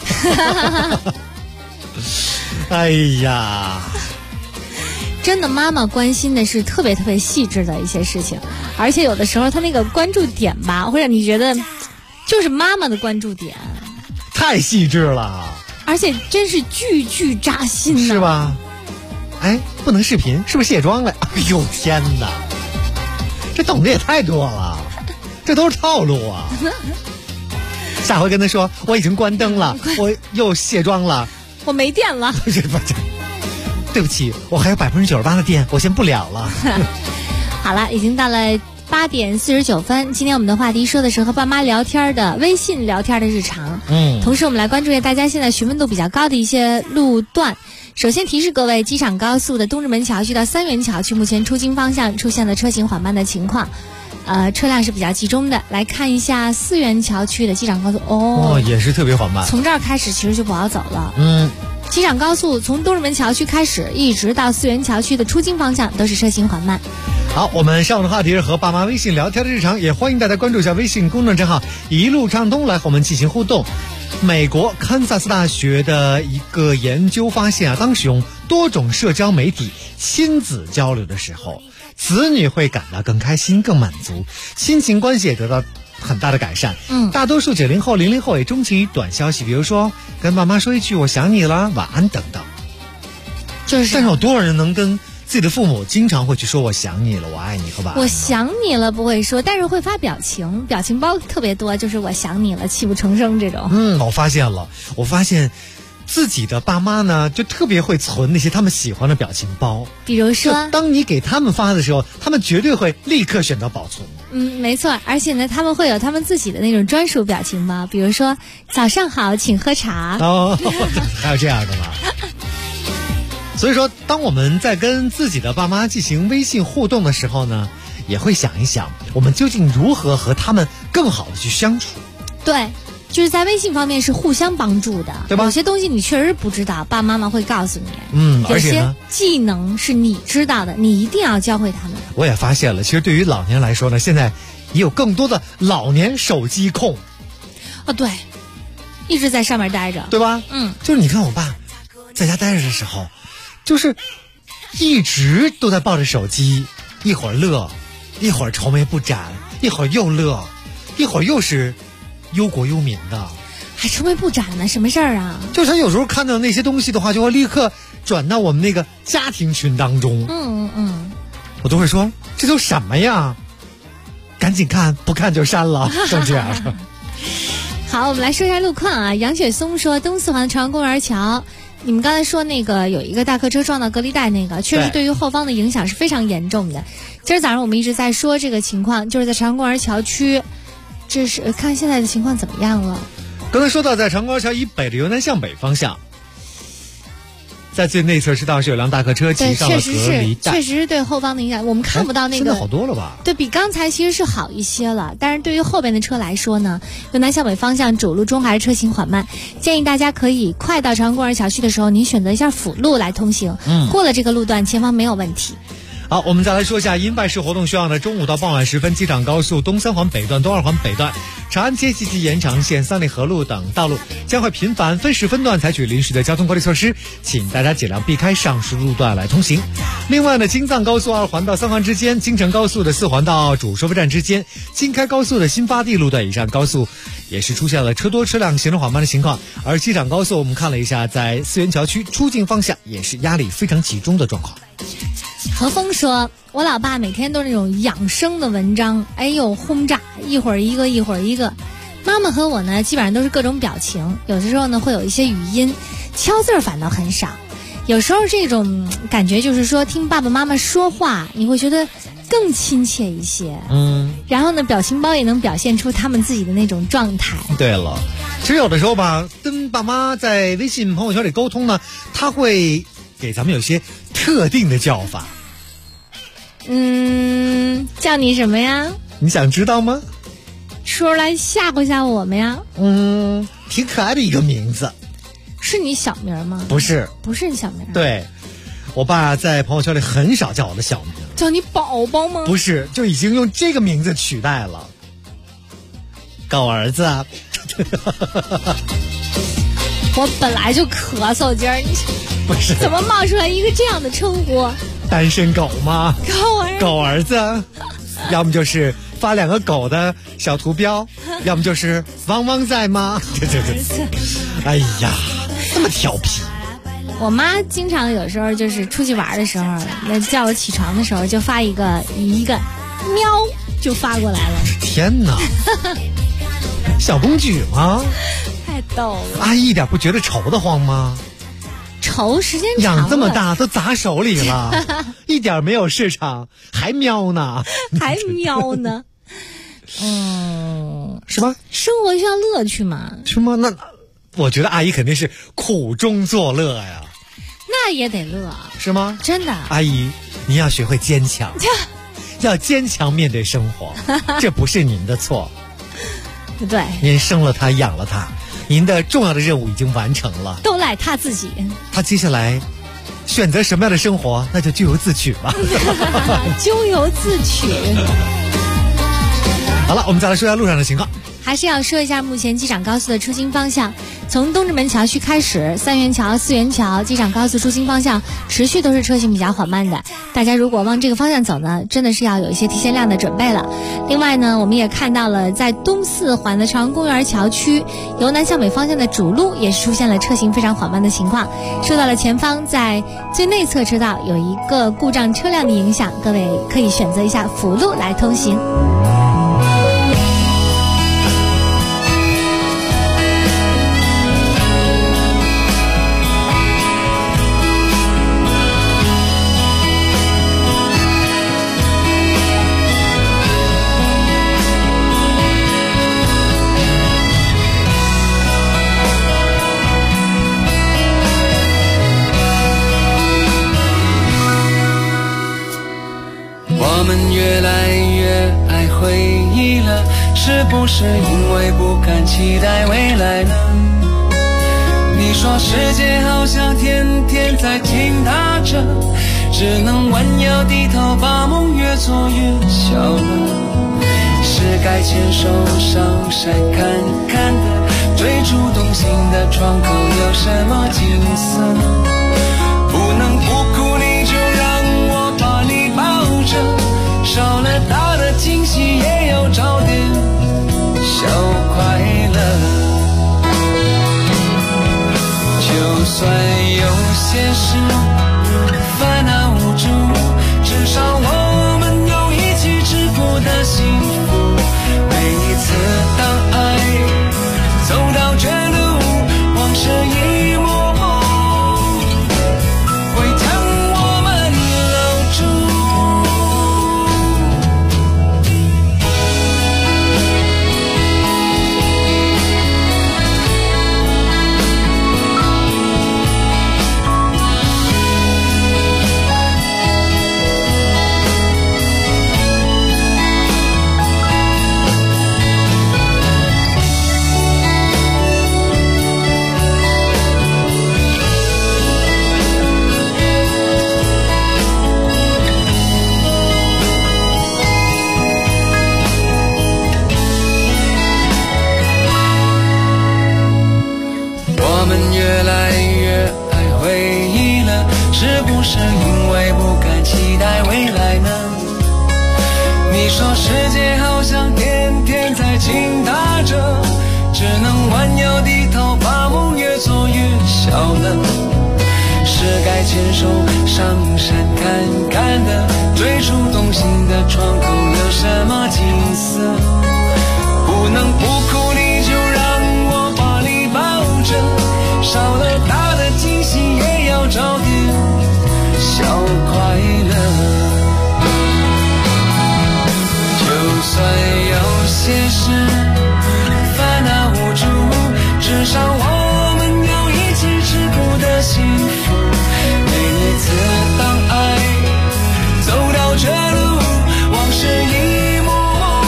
哎呀， 真的，妈妈关心的是特别特别细致的一些事情，而且有的时候她那个关注点吧，会让你觉得就是妈妈的关注点， 太细致了， 而且真是句句扎心是吧？哎，不能视频，是不是卸妆了？哎呦天哪，这懂得也太多了，这都是套路啊！下回跟他说，我已经关灯了，我又卸妆了。 我没电了。 不是，对不起，我还有98%的电，我先不了了。 好了，已经到了 8点49分，今天我们的话题说的是和爸妈聊天的微信聊天的日常。同时我们来关注一下大家现在询问度比较高的一些路段。首先提示各位，机场高速的东直门桥区到三元桥区目前出京方向出现了车行缓慢的情况，车辆是比较集中的。来看一下四元桥区的机场高速， 也是特别缓慢。 从这儿开始其实就不好走了。机场高速从东直门桥区开始，一直到四元桥区的出京方向都是车行缓慢。 好，我们上午的话题是和爸妈微信聊天的日常，也欢迎大家关注一下微信公众账号一路畅通来和我们进行互动。美国堪萨斯大学的一个研究发现当使用多种社交媒体亲子交流的时候，子女会感到更开心、更满足，亲情关系也得到很大的改善。大多数90后、00后也钟情于短消息，比如说跟爸妈说一句我想你了、晚安等等。但是有多少人能跟自己的父母经常会去说我想你了、我爱你和晚安？ 我想你了不会说，但是会发表情，表情包特别多，就是我想你了、泣不成声这种。 我发现自己的爸妈呢，就特别会存那些他们喜欢的表情包。 比如说， 当你给他们发的时候，他们绝对会立刻选择保存。 没错，而且呢，他们会有他们自己的那种专属表情包，比如说早上好，请喝茶。 还有这样的吗？所以说，当我们在跟自己的爸妈进行微信互动的时候呢，也会想一想，我们究竟如何和他们更好的去相处。 对，就是在微信方面是互相帮助的， 对吧？ 有些东西你确实不知道，爸妈妈会告诉你。 而且呢， 有些技能是你知道的，你一定要教会他们。 我也发现了，其实对于老年来说呢，现在也有更多的老年手机控。 对，一直在上面待着， 对吧？就是你看我爸在家待着的时候，就是一直都在抱着手机，一会儿乐，一会儿愁眉不展，一会儿又乐，一会儿又是忧国忧民的。 还愁眉不展呢？什么事儿啊？ 就是他有时候看到那些东西的话，就会立刻转到我们那个家庭群当中。我都会说这都什么呀？赶紧看，不看就删了，就这样。 好，我们来说一下路况啊。杨雪松说，东四环朝阳公园桥，你们刚才说那个有一个大客车撞到隔离带那个，确实对于后方的影响是非常严重的。今儿早上我们一直在说这个情况，就是在朝阳公园桥区，这是看现在的情况怎么样了。 刚才说到在朝阳公园桥以北的由南向北方向，在最内侧是当时有辆大客车骑上了隔离带， 确实是对后方的影响，我们看不到那个。 现在好多了吧？ 对比刚才其实是好一些了，但是对于后边的车来说呢，由南向北方向主路中还是车行缓慢，建议大家可以快到朝阳公园桥区的时候，您选择一下辅路来通行。过了这个路段，前方没有问题。 好，我们再来说一下因办事活动需要呢，中午到傍晚时分，机场高速东三环北段、东二环北段、长安街及延长线、三里河路等道路将会频繁分时分段采取临时的交通管理措施，请大家尽量避开上述路段来通行。另外呢，京藏高速2环到3环之间、京承高速的4环到主收费站之间、京开高速的新发地路段以上高速也是出现了车多车辆行驶缓慢的情况。而机场高速我们看了一下，在四元桥区出境方向也是压力非常集中的状况。 何峰说，我老爸每天都是那种养生的文章，轰炸，一会儿一个一会儿一个。妈妈和我呢基本上都是各种表情，有的时候呢会有一些语音，敲字反倒很少。有时候这种感觉就是说听爸爸妈妈说话，你会觉得更亲切一些。然后呢表情包也能表现出他们自己的那种状态。对了， 其实有的时候吧，跟爸妈在微信朋友圈里沟通呢，他会给咱们有些特定的叫法。 叫你什么呀？ 你想知道吗？ 说出来吓唬吓唬我们呀。 挺可爱的一个名字。 是你小名吗？ 不是， 不是你小名。 对，我爸在朋友圈里很少叫我的小名。 叫你宝宝吗？ 不是，就已经用这个名字取代了。狗儿子。 我本来就咳嗽，今儿不是怎么冒出来一个这样的称呼？ 单身狗吗？ 狗儿子，要么就是发2个狗的小图标，要么就是汪汪在吗？哎呀，这么调皮。 我妈经常有时候就是出去玩的时候，那叫我起床的时候就发一个喵就发过来了。 天哪，小公举吗？ 太逗了。 阿姨一点不觉得愁得慌吗？ 愁时间长了， 养这么大都砸手里了， 一点没有市场，还喵呢， 还喵呢。 是吗？ 生活需要乐趣嘛？ 是吗？那我觉得阿姨肯定是苦中作乐呀。 那也得乐， 是吗？ 真的， 阿姨，您要学会坚强，要坚强面对生活，这不是您的错。 对， 您生了他，养了他，您的重要的任务已经完成了， 都赖他自己。 他接下来选择什么样的生活，那就咎由自取吧。 咎由自取。 好了，我们再来说一下路上的情况。 还是要说一下目前机场高速的出行方向，从东直门桥区开始，三元桥、四元桥机场高速出行方向持续都是车行比较缓慢的，大家如果往这个方向走呢，真的是要有一些提前量的准备了。另外呢，我们也看到了在东四环的朝阳公园桥区由南向北方向的主路也是出现了车行非常缓慢的情况，受到了前方在最内侧车道有一个故障车辆的影响，各位可以选择一下辅路来通行。 我们越来越爱回忆了，是不是因为不敢期待未来呢？你说世界好像天天在倾塌着，只能弯腰低头，把梦越做越小了。是该牵手上山看看的，最初动心的窗口有什么景色？不能不哭，你就让我把你抱着，少了大的惊喜，也有找点小快乐。就算有些事烦恼无助，至少我们有一起吃过的幸福。每一次当爱走到这路，往事一幕会将我们留住。我们越来越爱回忆了，是不是因为不敢期待未来呢？你说世界好像天天在倾塌着，只能弯腰低头，把梦越做越小了。是该牵手上山看看的，最初动心的窗口有什么景色？不能不哭，你就让我把你抱着，少了大的惊喜，也要找点小快乐。就算有些事烦恼无助，至少我们有一起吃过的幸福。每一次当爱走到这路，往事一幕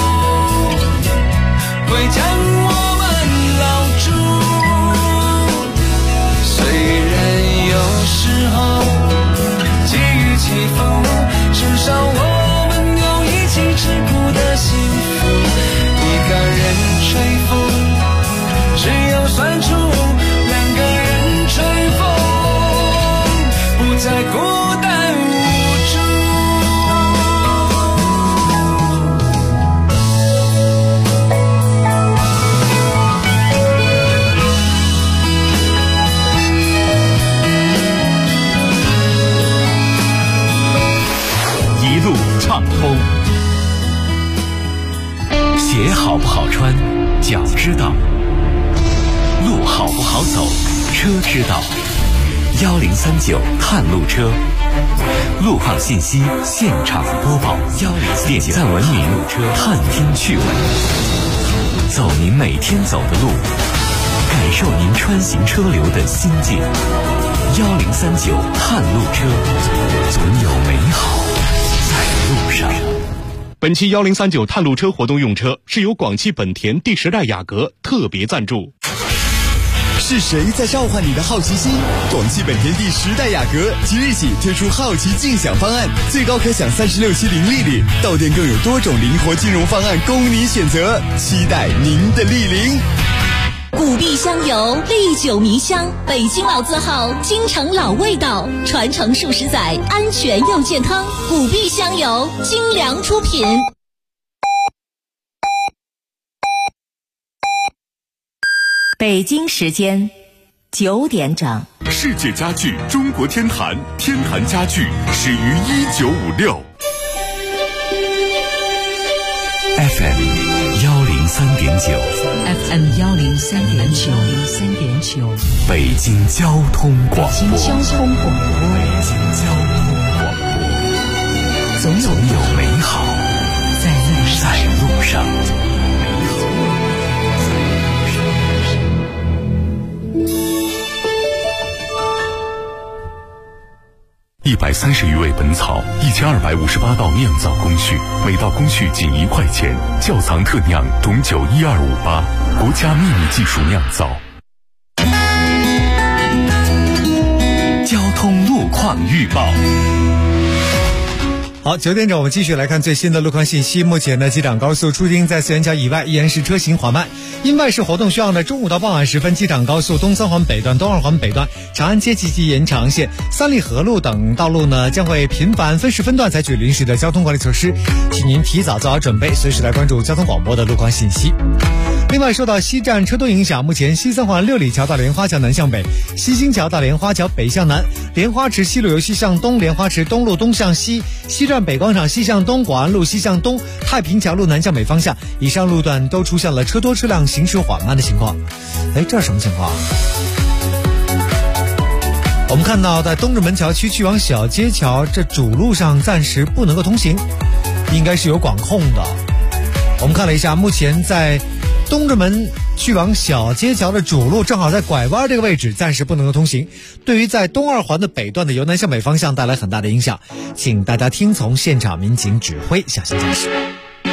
会将我们牢住。虽然有时候际遇起伏，至少我们有一起吃苦的幸福。一个人吹风，只有酸楚；两个人吹风，不再孤单无助。 一路畅通，鞋好不好穿，脚知道；路好不好走，车知道。 1039探路车，路况信息现场播报，1039点赞文明探听趣闻，走您每天走的路，感受您穿行车流的心境。1039探路车，总有美好在路上。 本期1039探路车活动用车是由广汽本田第10代雅阁特别赞助。 是谁在召唤你的好奇心？广汽本田第10代雅阁即日起推出好奇竞享方案，最高可享36期零利率，到店更有多种灵活金融方案供你选择，期待您的莅临。 古碧香油，历久弥香，北京老字号，京城老味道，传承数十载，安全又健康。古碧香油，精良出品。 北京时间9点整。 世界家具中国天坛，天坛家具始于1956。 FM 103.9 103.9 北京交通广播，总有美好在路上。 130余味本草，1258道酿造工序，每道工序仅1块钱。窖藏特酿董酒12588，国家秘密技术酿造。 交通路况预报。 好，9点整，我们继续来看最新的路况信息。目前呢，机场高速出京在四元桥以外依然是车行缓慢，因外事活动需要呢，中午到傍晚时分，机场高速东三环北段、东二环北段、长安街及延长线、三里河路等道路呢，将会频繁分时分段采取临时的交通管理措施，请您提早做好准备，随时来关注交通广播的路况信息。另外，受到西站车多影响，目前西三环6里桥到莲花桥南向北，西兴桥到莲花桥北向南，莲花池西路由西向东，莲花池东路东向西，西站北广场西向东，广安路西向东，太平桥路南向北方向，以上路段都出现了车多车辆行驶缓慢的情况。这是什么情况？我们看到在东直门桥区去往小街桥这主路上暂时不能够通行，应该是有管控的。我们看了一下，目前在东直门去往小街桥的主路正好在拐弯这个位置，暂时不能够通行，对于在东二环的北段的由南向北方向带来很大的影响，请大家听从现场民警指挥，小心驾驶。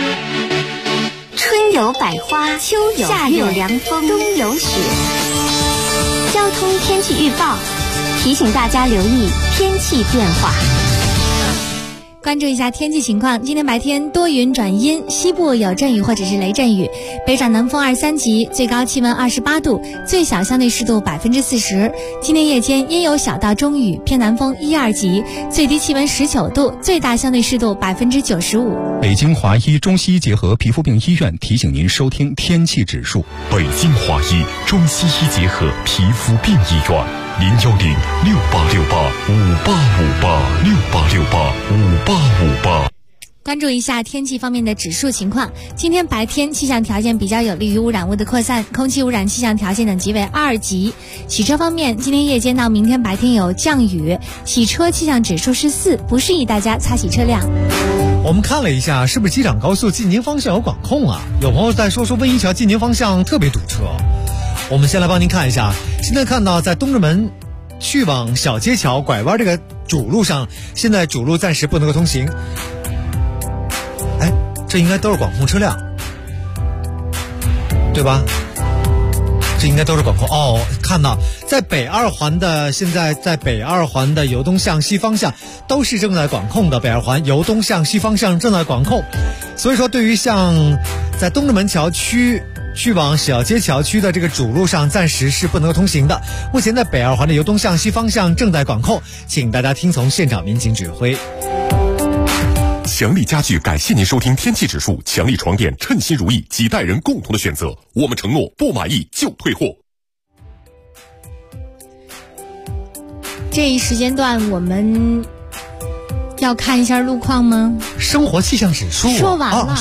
春有百花，秋有夏有凉风，冬有雪。交通天气预报提醒大家留意天气变化。 关注一下天气情况，今天白天多云转阴，西部有阵雨或者是雷阵雨，北转南风2、3级，最高气温28度，最小相对湿度40%。今天夜间阴有小到中雨，偏南风1、2级，最低气温19度，最大相对湿度95%。 北京华医中西医结合皮肤病医院提醒您收听天气指数。 北京华医中西医结合皮肤病医院。0106868585858 关注一下天气方面的指数情况。今天白天气象条件比较有利于污染物的扩散，空气污染气象条件等级为2级。洗车方面，今天夜间到明天白天有降雨，洗车气象指数是4，不适宜大家擦洗车辆。 我们看了一下，是不是机场高速进宁方向有管控啊？有朋友在说温沂桥进宁方向特别堵车。我们先来帮您看一下，现在看到在东直门去往小街桥拐弯这个主路上，现在主路暂时不能够通行。这应该都是管控车辆，对吧？这应该都是管控哦。看到在北二环的，现在在北二环的由东向西方向都是正在管控的，北二环由东向西方向正在管控。所以说，对于像在东直门桥区去往小街桥区的这个主路上，暂时是不能够通行的。目前在北二环的由东向西方向正在管控，请大家听从现场民警指挥。 强力家具感谢您收听天气指数，强力床垫称心如意，几代人共同的选择，我们承诺不满意就退货。 这一时间段我们要看一下路况吗？ 生活气象指数说完了，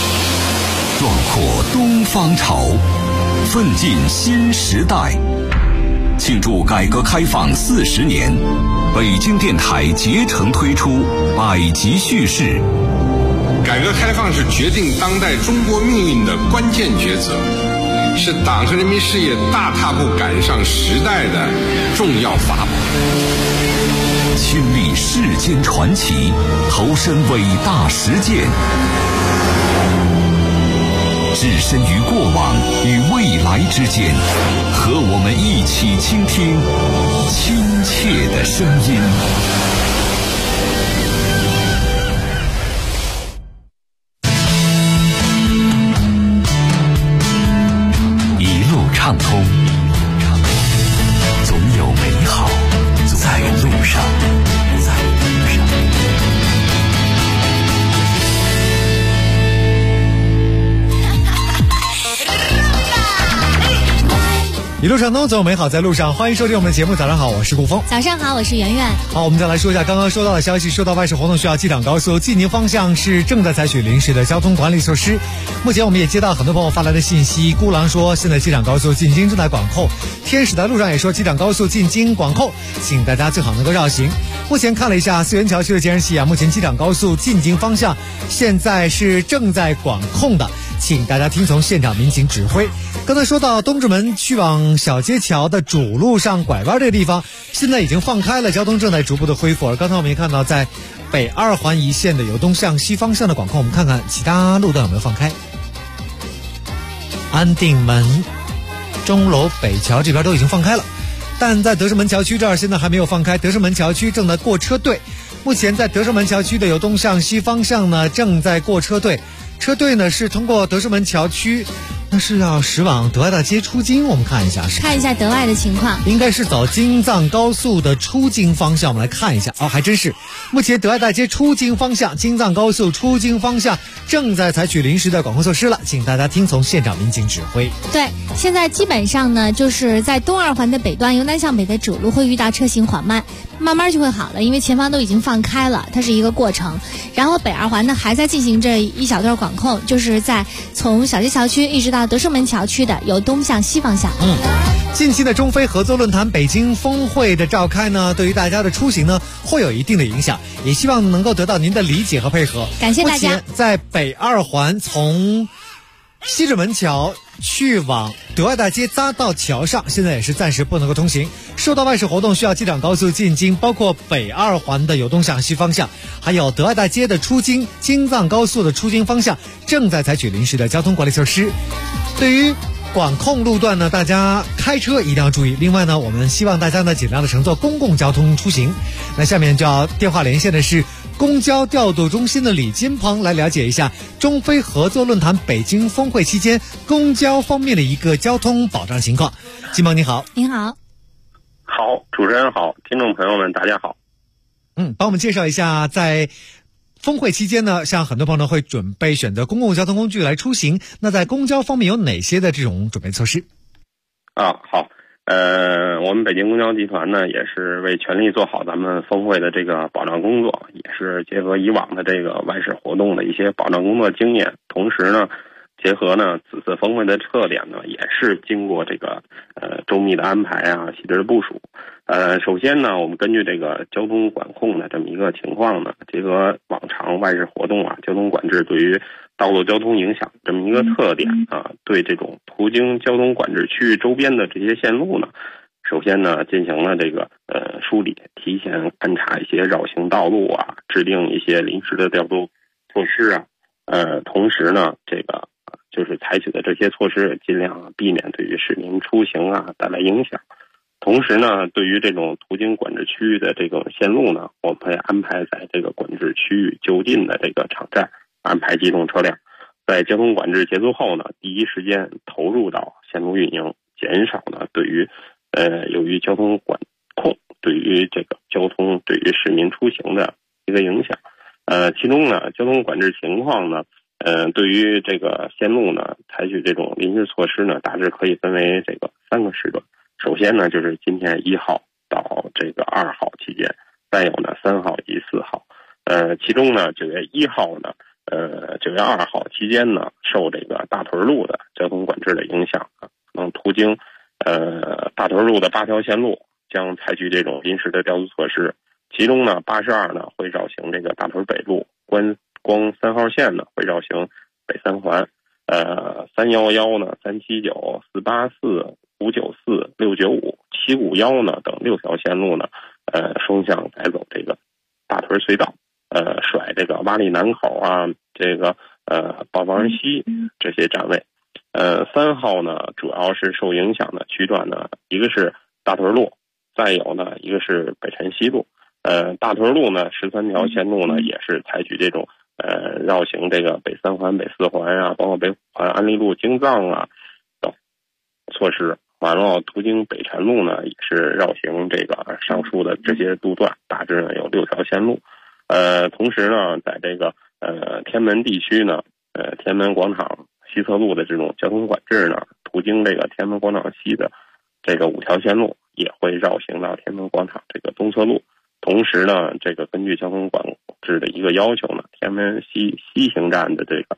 壮阔东方潮，奋进新时代。 庆祝改革开放40年，北京电台竭诚推出百集叙事。 改革开放是决定当代中国命运的关键抉择，是党和人民事业大踏步赶上时代的重要法宝。 亲历世间传奇，投身伟大实践，置身于过往与未来之间，和我们一起倾听亲切的声音。一路畅通，总有美好在路上。 一路畅通，总有美好在路上。欢迎收听我们的节目。早上好，我是顾峰。 早上好，我是圆圆。 好，我们再来说一下刚刚收到的消息。受到外事活动需要，机场高速进宁方向是正在采取临时的交通管理措施。目前我们也接到很多朋友发来的信息，孤狼说现在机场高速进京正在管控，天使在路上也说机场高速进京管控，请大家最好能够绕行。目前看了一下四元桥区的监视器啊，目前机场高速进京方向现在是正在管控的，请大家听从现场民警指挥。刚才说到东直门去往小街桥的主路上拐弯这个地方，现在已经放开了，交通正在逐步的恢复。而刚才我们也看到，在北二环一线的由东向西方向的管控，我们看看其他路段有没有放开。安定门、钟楼北桥这边都已经放开了，但在德胜门桥区这儿现在还没有放开。德胜门桥区正在过车队，目前在德胜门桥区的由东向西方向呢正在过车队，车队呢是通过德胜门桥区，那是要驶往德外大街出京。我们看一下， 看一下德外的情况， 应该是走京藏高速的出京方向。我们来看一下，还真是，目前德外大街出京方向，京藏高速出京方向正在采取临时的管控措施了，请大家听从现场民警指挥。 对，现在基本上呢，就是在东二环的北端由南向北的主路会遇到车行缓慢，慢慢就会好了，因为前方都已经放开了，它是一个过程。然后北二环呢还在进行这一小段管控，就是在从小街桥区一直到德胜门桥区的由东向西方向。 近期的中非合作论坛北京峰会的召开呢，对于大家的出行呢会有一定的影响，也希望能够得到您的理解和配合。 感谢大家。 目前在北二环从西直门桥去往德外大街匝道桥上，现在也是暂时不能够通行。受到外事活动需要机场高速进京，包括北二环的由东向西方向，还有德外大街的出京，京藏高速的出京方向正在采取临时的交通管理措施。对于管控路段呢，大家开车一定要注意。另外呢，我们希望大家呢尽量的乘坐公共交通出行。那下面就要电话连线的是公交调度中心的李金鹏，来了解一下中非合作论坛北京峰会期间公交方面的一个交通保障情况。金鹏你好。 您好。 好，主持人好，听众朋友们大家好。 帮我们介绍一下，在峰会期间呢，像很多朋友会准备选择公共交通工具来出行，那在公交方面有哪些的这种准备措施？ 好，我们北京公交集团呢，也是为全力做好咱们峰会的这个保障工作，也是结合以往的这个外事活动的一些保障工作经验，同时呢，结合呢此次峰会的特点呢，也是经过这个周密的安排啊，细致的部署。首先呢，我们根据这个交通管控的这么一个情况呢，结合往常外事活动啊，交通管制对于道路交通影响这么一个特点啊，对这种途经交通管制区域周边的这些线路呢，首先呢进行了这个梳理，提前勘察一些绕行道路啊，制定一些临时的调度措施啊，同时呢这个就是采取的这些措施尽量避免对于市民出行啊带来影响。同时呢，对于这种途经管制区域的这种线路呢，我们会安排在这个管制区域就近的这个场站安排机动车辆，在交通管制结束后呢，第一时间投入到线路运营，减少呢对于由于交通管控对于这个交通对于市民出行的一个影响。其中呢，交通管制情况呢，对于这个线路呢，采取这种临时措施呢，大致可以分为这个3个时段。首先呢，就是今天1号到这个2号期间，再有呢3号以及4号。其中呢9月1号呢9月2号期间呢，受这个大屯路的交通管制的影响啊，可能途经大屯路的8条线路将采取这种临时的调度措施，其中呢82呢会绕行这个大屯北路，观光3号线呢会绕行北三环，311呢、379、484、594、695、751呢等6条线路呢，双向改走这个大屯隧道，甩这个洼里南口啊，这个报房人西这些站位。3号呢主要是受影响的区段呢，一个是大屯路，再有呢一个是北辰西路。大屯路呢13条线路呢也是采取这种绕行这个北三环、北四环啊，包括北五环、安利路、京藏啊等措施。完了，途经北辰路呢也是绕行这个上述的这些路段，大致呢有6条线路。同时呢，在这个天安门地区呢，天安门广场西侧路的这种交通管制呢，途经这个天安门广场西的这个5条线路也会绕行到天安门广场这个东侧路。同时呢，这个根据交通管制的一个要求呢，天安门西行站的这个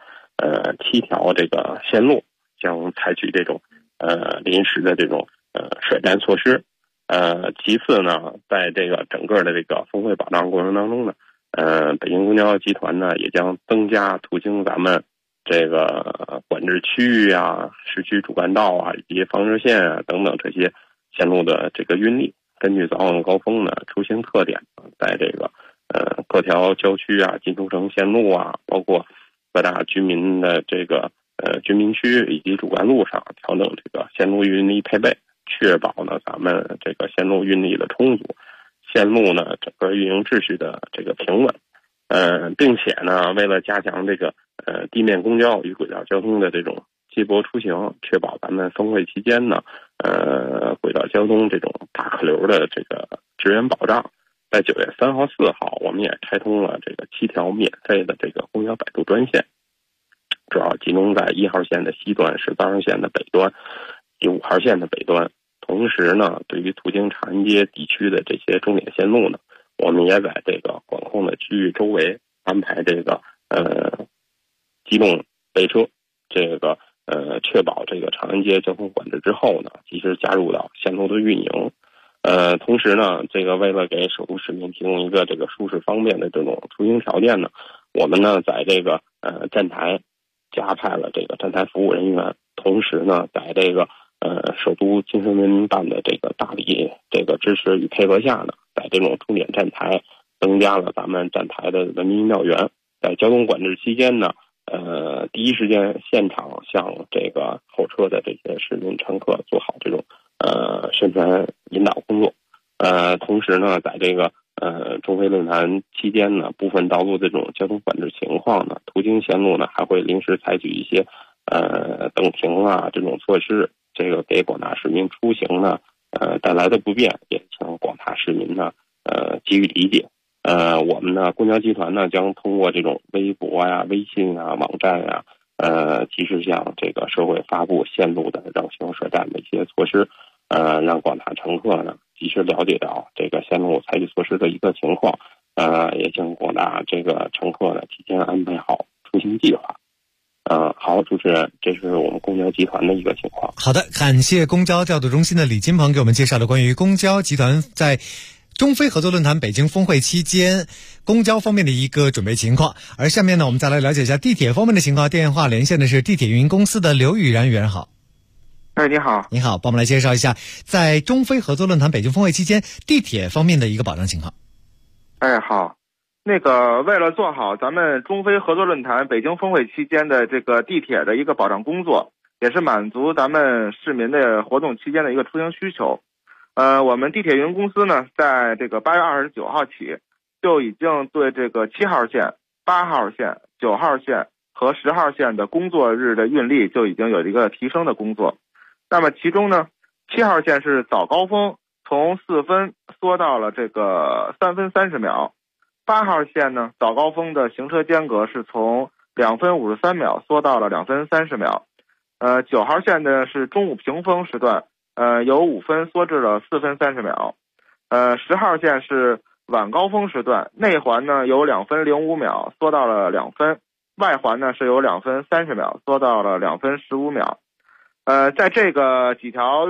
7条这个线路将采取这种临时的这种甩站措施。其次呢，在这个整个的这个峰会保障过程当中呢，北京公交集团呢也将增加途经咱们这个管制区域啊、市区主干道啊以及防治线啊等等这些线路的这个运力。根据早晚高峰呢出行特点，在这个各条郊区啊、进出城线路啊，包括各大居民的这个居民区以及主干路上调整这个线路运力配备，确保呢咱们这个线路运力的充足，线路呢整个运营秩序的这个平稳。并且呢，为了加强这个地面公交与轨道交通的这种接驳出行，确保咱们峰会期间呢，轨道交通这种大客流的这个支援保障，在9月3号、4号，我们也开通了这个7条免费的这个公交摆渡专线，主要集中在1号线的西端、13号线的北端以及5号线的北端。同时呢，对于途经长安街地区的这些重点线路呢，我们也在这个管控的区域周围安排这个机动列车，这个确保这个长安街交通管制之后呢，及时加入到线路的运营。同时呢，这个为了给首都市民提供一个这个舒适方便的这种出行条件呢，我们呢在这个站台加派了这个站台服务人员，同时呢在这个首都精神文明办的这个大力这个支持与配合下呢，在这种重点站台增加了咱们站台的文明引导员，在交通管制期间呢，第一时间现场向这个候车的这些市民乘客做好这种宣传引导工作。同时呢，在这个中非论坛期间呢，部分道路这种交通管制情况呢，途经线路呢还会临时采取一些等停啊这种措施，这个给广大市民出行呢带来的不便，也请广大市民呢给予理解。我们呢公交集团呢将通过这种微博呀、微信啊、网站呀，及时向这个社会发布线路的让行甩站的一些措施，让广大乘客呢及时了解到这个线路采取措施的一个情况，也请广大这个乘客呢提前安排好出行计划。好，主持人，这是我们公交集团的一个情况。 好的，感谢公交调度中心的李金鹏给我们介绍了关于公交集团在中非合作论坛北京峰会期间公交方面的一个准备情况。而下面呢，我们再来了解一下地铁方面的情况。电话连线的是地铁运营公司的刘宇然员，好。 你好。 你好，帮我们来介绍一下在中非合作论坛北京峰会期间地铁方面的一个保障情况。 好。为了做好咱们中非合作论坛北京峰会期间的这个地铁的一个保障工作，也是满足咱们市民的活动期间的一个出行需求。我们地铁运营公司呢，在这个8月29号起，就已经对这个7号线、8号线、9号线和10号线的工作日的运力就已经有一个提升的工作。那么其中呢，7号线是早高峰从4分缩到了这个3分30秒。8号线呢，早高峰的行车间隔是从2分53秒缩到了2分30秒。9号线呢是中午平峰时段，由5分缩至了4分30秒。10号线是晚高峰时段，内环呢由2分05秒缩到了2分，外环呢是由2分30秒缩到了2分15秒。在这个几条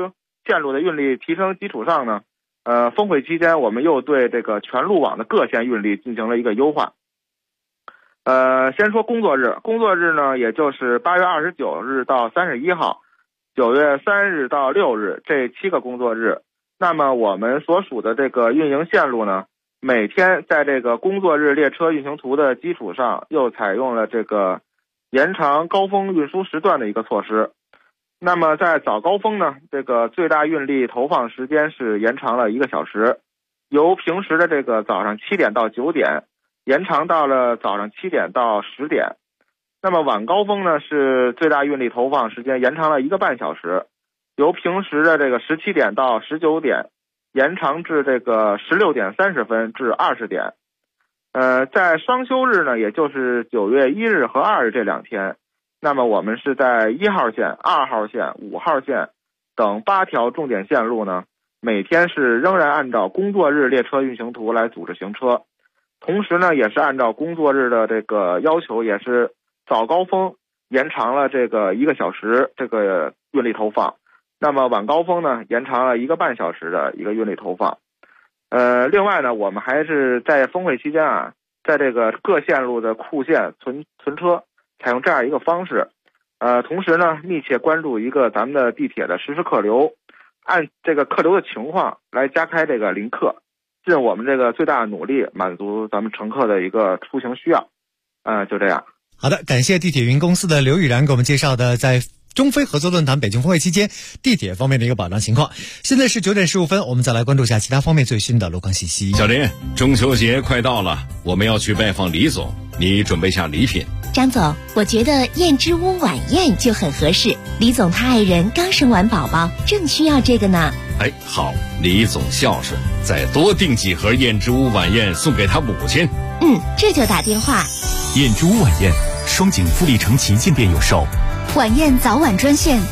线路的运力提升基础上呢，峰会期间我们又对这个全路网的各线运力进行了一个优化。先说工作日呢，也就是8月29日到31号，9月3日到6日这7个工作日。那么我们所属的这个运营线路呢，每天在这个工作日列车运行图的基础上，又采用了这个延长高峰运输时段的一个措施。那么在早高峰呢，这个最大运力投放时间是延长了1个小时，由平时的这个早上7点到9点延长到了早上7点到10点。那么晚高峰呢，是最大运力投放时间延长了1个半小时，由平时的这个17点到19点延长至这个16点30分至20点。在双休日呢，也就是9月1日和2日这2天，那么我们是在1号线、2号线、5号线等8条重点线路呢，每天是仍然按照工作日列车运行图来组织行车，同时呢，也是按照工作日的这个要求，也是早高峰延长了这个1个小时这个运力投放，那么晚高峰呢，延长了1个半小时的一个运力投放。另外呢，我们还是在峰会期间啊，在这个各线路的库线存车，采用这样一个方式。同时呢，密切关注一个咱们的地铁的实时客流，按这个客流的情况来加开这个临客，尽我们这个最大的努力，满足咱们乘客的一个出行需要。就这样。 好的，感谢地铁云公司的刘宇然给我们介绍的在中非合作论坛北京峰会期间地铁方面的一个保障情况。现在是9点15分，我们再来关注一下其他方面最新的路况信息。 小林，中秋节快到了，我们要去拜访李总，你准备下礼品。 张总，我觉得燕之屋晚宴就很合适。李总他爱人刚生完宝宝，正需要这个呢。 哎，好，李总孝顺，再多订几盒燕之屋晚宴送给他母亲。 这就打电话。 燕之屋晚宴，双井富力城旗舰店有售。 晚宴早晚专线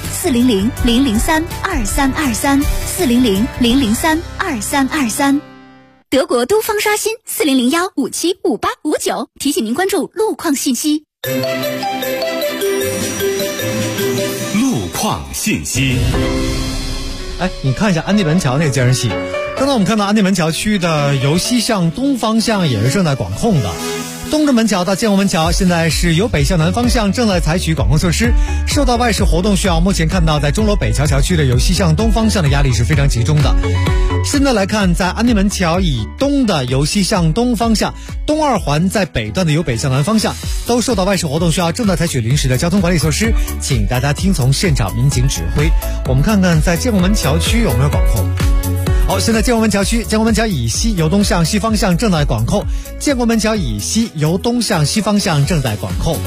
400-003-2323，400-003-2323。德国东方刷新400-1575859，提醒您关注路况信息。 路况信息。 你看一下安定门桥那个监视器，刚才我们看到安定门桥区的由西向东方向也是正在管控的。东直门桥到建国门桥现在是由北向南方向正在采取管控措施，受到外事活动需要，目前看到在钟楼北桥桥区的由西向东方向的压力是非常集中的。现在来看，在安定门桥以东的由西向东方向，东二环在北段的由北向南方向都受到外事活动需要，正在采取临时的交通管理措施，请大家听从现场民警指挥。我们看看在建国门桥区有没有管控。好，现在建国门桥区，建国门桥以西由东向西方向正在管控，建国门桥以西由东向西方向正在管控。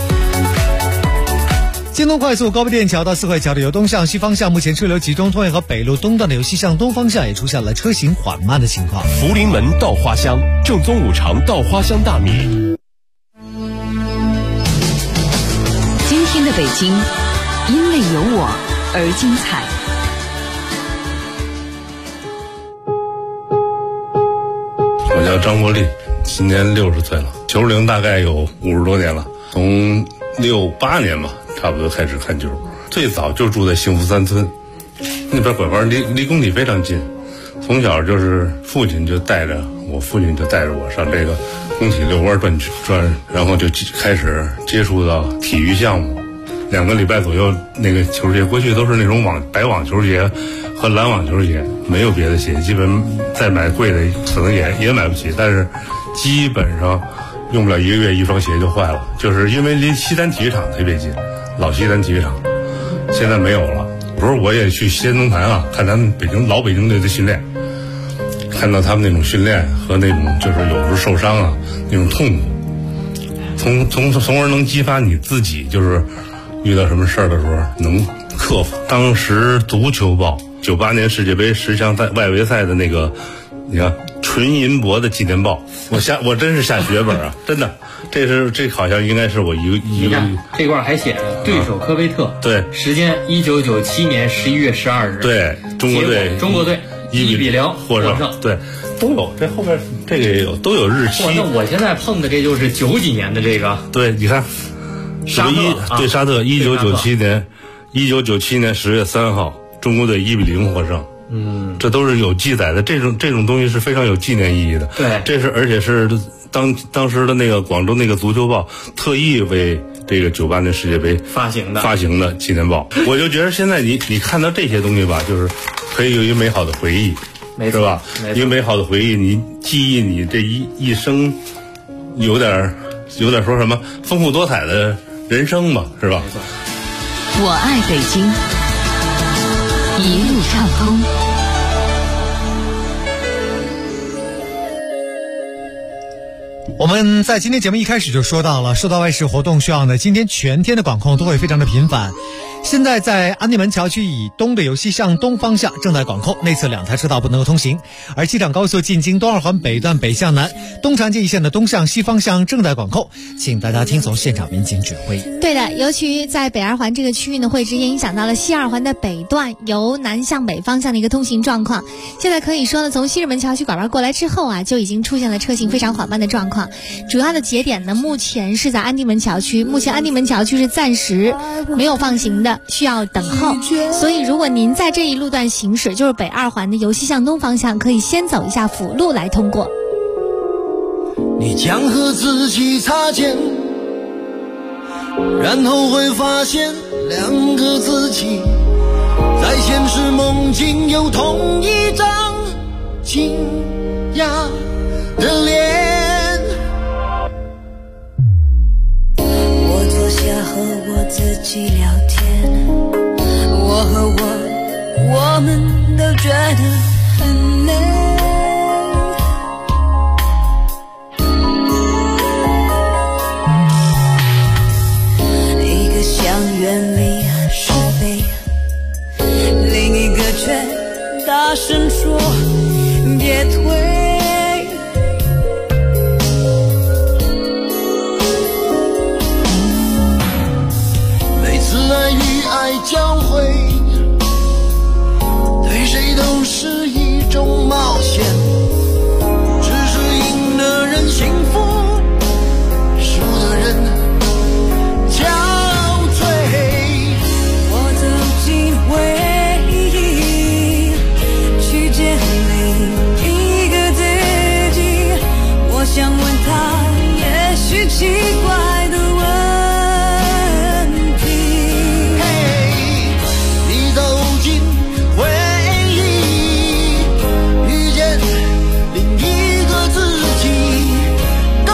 京东快速高碑店桥到四惠桥的由东向西方向目前车流集中，通惠河北路东段的由西向东方向也出现了车行缓慢的情况。 福临门稻花香，正宗五常稻花香大米。 今天的北京，因为有我而精彩。 我叫张国立，今年60岁了，球龄大概有50多年了，从68年吧，差不多开始看球。最早就住在幸福三村，那边拐弯离工体非常近。从小就是我父亲就带着我上这个工体遛弯转，然后就开始接触到体育项目。2个礼拜左右，那个球鞋过去都是那种白网球鞋和蓝网球鞋，没有别的鞋，基本再买贵的可能也买不起，但是基本上用不了1个月一双鞋就坏了，就是因为离西单体育场特别近，老西单体育场现在没有了。不是，我也去西安农坛啊，看咱们老北京队的训练，看到他们那种训练和那种就是有时候受伤啊那种痛苦，从而能激发你自己，就是遇到什么事儿的时候能克服。当时足球报98年世界杯10强外围赛的那个，你看纯银箔的纪念报，我真是下血本啊，真的，这好像应该是我一个这块还写着对手科威特， 对， 时间1997年11月12日， 对，中国队1比0获胜，对，都有，这后面这个也有，都有日期。 那我现在碰的这就是90几年的这个， 对，你看。沙特1997年10月3号，中国队1比0获胜。 这都是有记载的，这种东西是非常有纪念意义的。 对， 而且是当时的那个广州那个足球报特意为这个98年世界杯发行的纪念报。我就觉得现在你看到这些东西吧，就是可以有一个美好的回忆，是吧？一个美好的回忆，你记忆你这一生有点说什么丰富多彩的人生吧，是吧？ 我爱北京，一路畅通。 我们在今天节目一开始就说到了，受到外事活动需要呢，今天全天的管控都会非常的频繁。现在在安定门桥区以东的由西向东方向正在管控，内侧2台车道不能够通行。而机场高速进京东二环北段北向南、东长街一线的东向西方向正在管控，请大家听从现场民警指挥。 对的，尤其在北二环这个区域呢，会直接影响到了西二环的北段由南向北方向的一个通行状况。现在可以说呢，从西直门桥区拐弯过来之后啊，就已经出现了车行非常缓慢的状况。主要的节点呢，目前是在安定门桥区，目前安定门桥区是暂时没有放行的，需要等候。所以如果您在这一路段行驶，就是北二环的由西向东方向，可以先走一下辅路来通过。 你将和自己擦肩，然后会发现两个自己在现实梦境有同一张惊讶的脸。 我坐下和我自己聊天，我们都觉得很累。一个想远离是非，另一个却大声说别退。 每次爱与爱交汇，对谁都是一种冒险，只是赢的人幸福，输的人憔悴。 我走进回忆，去见另一个自己，我想问他也许奇怪的都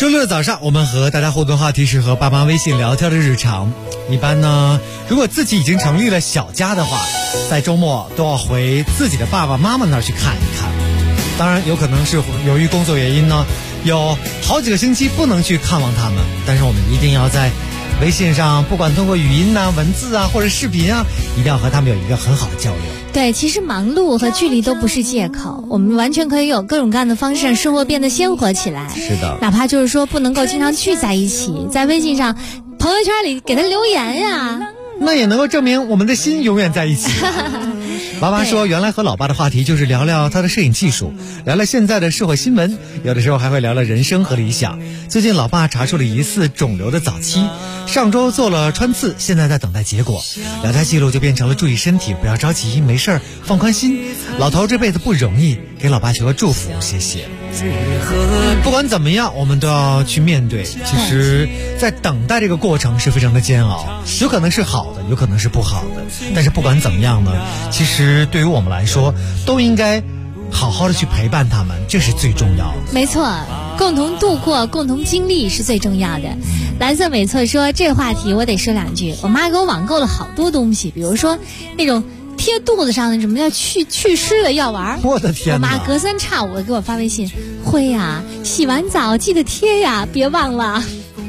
周六的早上，我们和大家互动话题是和爸妈微信聊天的日常。一般呢，如果自己已经成立了小家的话，在周末都要回自己的爸爸妈妈那儿去看一看。当然，有可能是由于工作原因呢，有好几个星期不能去看望他们，但是我们一定要在微信上，不管通过语音啊、文字啊或者视频啊，一定要和他们有一个很好的交流。 对，其实忙碌和距离都不是借口，我们完全可以有各种各样的方式让生活变得鲜活起来。 是的， 哪怕就是说不能够经常聚在一起，在微信上、朋友圈里给他留言呀， 那也能够证明我们的心永远在一起。娃娃说，原来和老爸的话题就是聊聊他的摄影技术，聊聊现在的社会新闻，有的时候还会聊聊人生和理想。最近老爸查出了疑似肿瘤的早期，上周做了穿刺，现在在等待结果。聊天记录就变成了注意身体，不要着急，没事儿，放宽心。老头这辈子不容易，给老爸求个祝福，谢谢。不管怎么样，我们都要去面对。其实在等待这个过程是非常的煎熬，有可能是好的，有可能是不好的，但是不管怎么样呢，其实对于我们来说都应该好好的去陪伴他们，这是最重要的。 没错，共同度过，共同经历是最重要的。蓝色美错说，这话题我得说两句。我妈给我网购了好多东西，比如说那种贴肚子上的什么叫祛湿的药丸， 我的天哪！ 我妈隔三差五的给我发微信，辉呀，洗完澡记得贴呀，别忘了。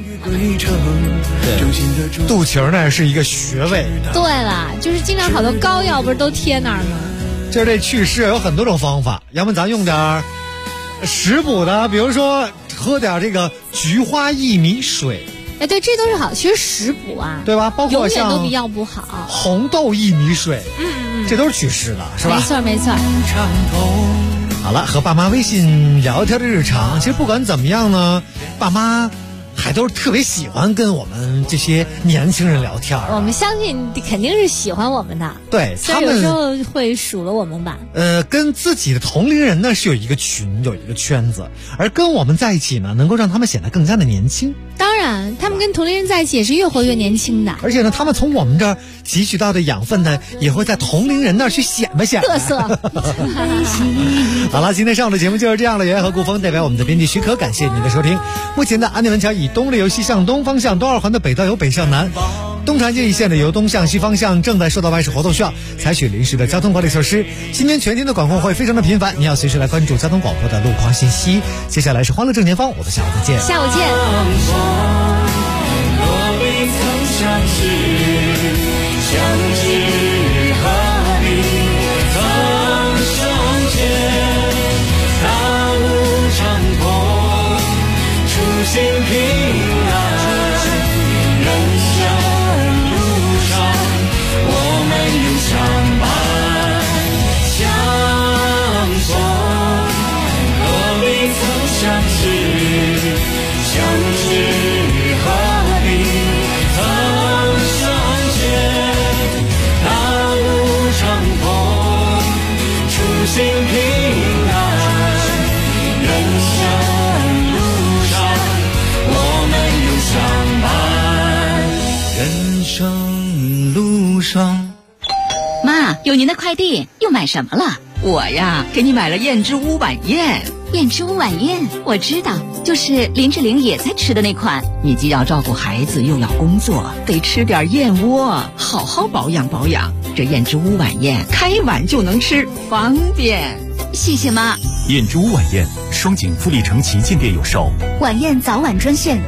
对，肚脐那是一个穴位。 对了，就是经常好多膏药不是都贴那儿吗？ 就是这祛湿有很多种方法，要么咱用点食补的，比如说喝点这个菊花薏米水。 哎，对，这都是好，其实食补啊， 对吧？包括像永远都比药补好。 红豆薏米水，这都是祛湿的，是吧？ 没错，没错。 好了，和爸妈微信聊天的日常，其实不管怎么样呢，爸妈还都是特别喜欢跟我们这些年轻人聊天。 我们相信肯定是喜欢我们的， 对， 他们有时候会数落我们吧。 跟自己的同龄人呢是有一个群，有一个圈子，而跟我们在一起呢，能够让他们显得更加的年轻。 当然，他们跟同龄人在一起也是越活越年轻的。 而且呢，他们从我们这儿汲取到的养分呢，也会在同龄人那儿去显摆显摆。 嘚瑟。 好了，今天上午的节目就是这样了。圆圆和顾峰代表我们的编辑许可，感谢您的收听。目前的安定门桥以东流由西向东方向，东二环的北道由北向南，东长街一线的由东向西方向正在受到外事活动，需要采取临时的交通管理措施。今天全天的管控会非常的频繁，你要随时来关注交通广播的路况信息。接下来是欢乐正前方，我们下午再见。 下午见。 心平安，人生路上，我们有相伴相逢。若未曾相识，相知何必曾相见？大路长风，初心平安，人生。人生路上， 妈，有您的快递，又买什么了？ 我呀，给你买了燕之屋晚宴。 燕之屋晚宴，我知道，就是林志玲也在吃的那款。 你既要照顾孩子，又要工作，得吃点燕窝，好好保养保养。这燕之屋晚宴，开碗就能吃，方便。 谢谢妈。 燕之屋晚宴，双井富力城旗舰店有售。 晚宴早晚专线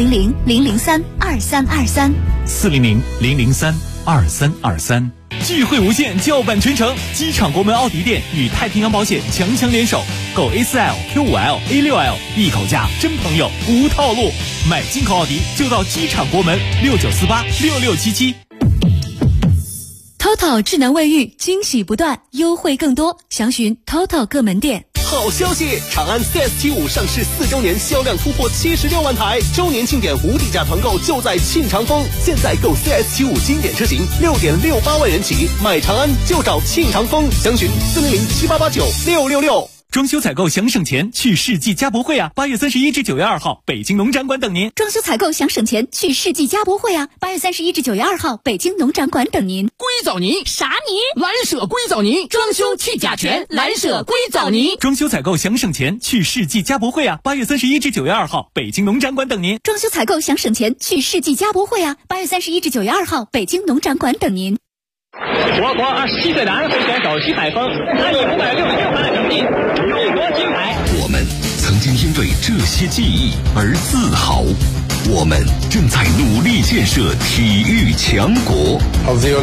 400-003-2323，400-003-2323。聚会无限，叫板全城。机场国门奥迪店与太平洋保险强强联手，购 A4L、Q5L、A6L， 一口价真朋友，无套路。买进口奥迪就到机场国门69486677。 TOTO 智能卫浴，惊喜不断，优惠更多，详询 TOTO 各门店。 好消息！长安 CS75 上市4周年，销量突破76万台，周年庆典无底价团购就在庆长丰。现在购 CS75 经典车型6.68万元起，买长安就找庆长丰，详询40078896666。 装修采购想省钱，去世纪家博会啊！8月31至9月2号，北京农展馆等您。 装修采购想省钱，去世纪家博会啊！8月31至9月2号，北京农展馆等您。 硅藻泥啥泥？ 蓝舍硅藻泥，装修去甲醛，蓝舍硅藻泥。 装修采购想省钱，去世纪家博会啊！8月31至9月2号，北京农展馆等您。 装修采购想省钱，去世纪家博会啊！8月31至9月2号，北京农展馆等您。 我国27岁男会选手徐海峰，他以566分成绩勇夺金牌。 我们曾经因为这些记忆而自豪，我们正在努力建设体育强国。 Of the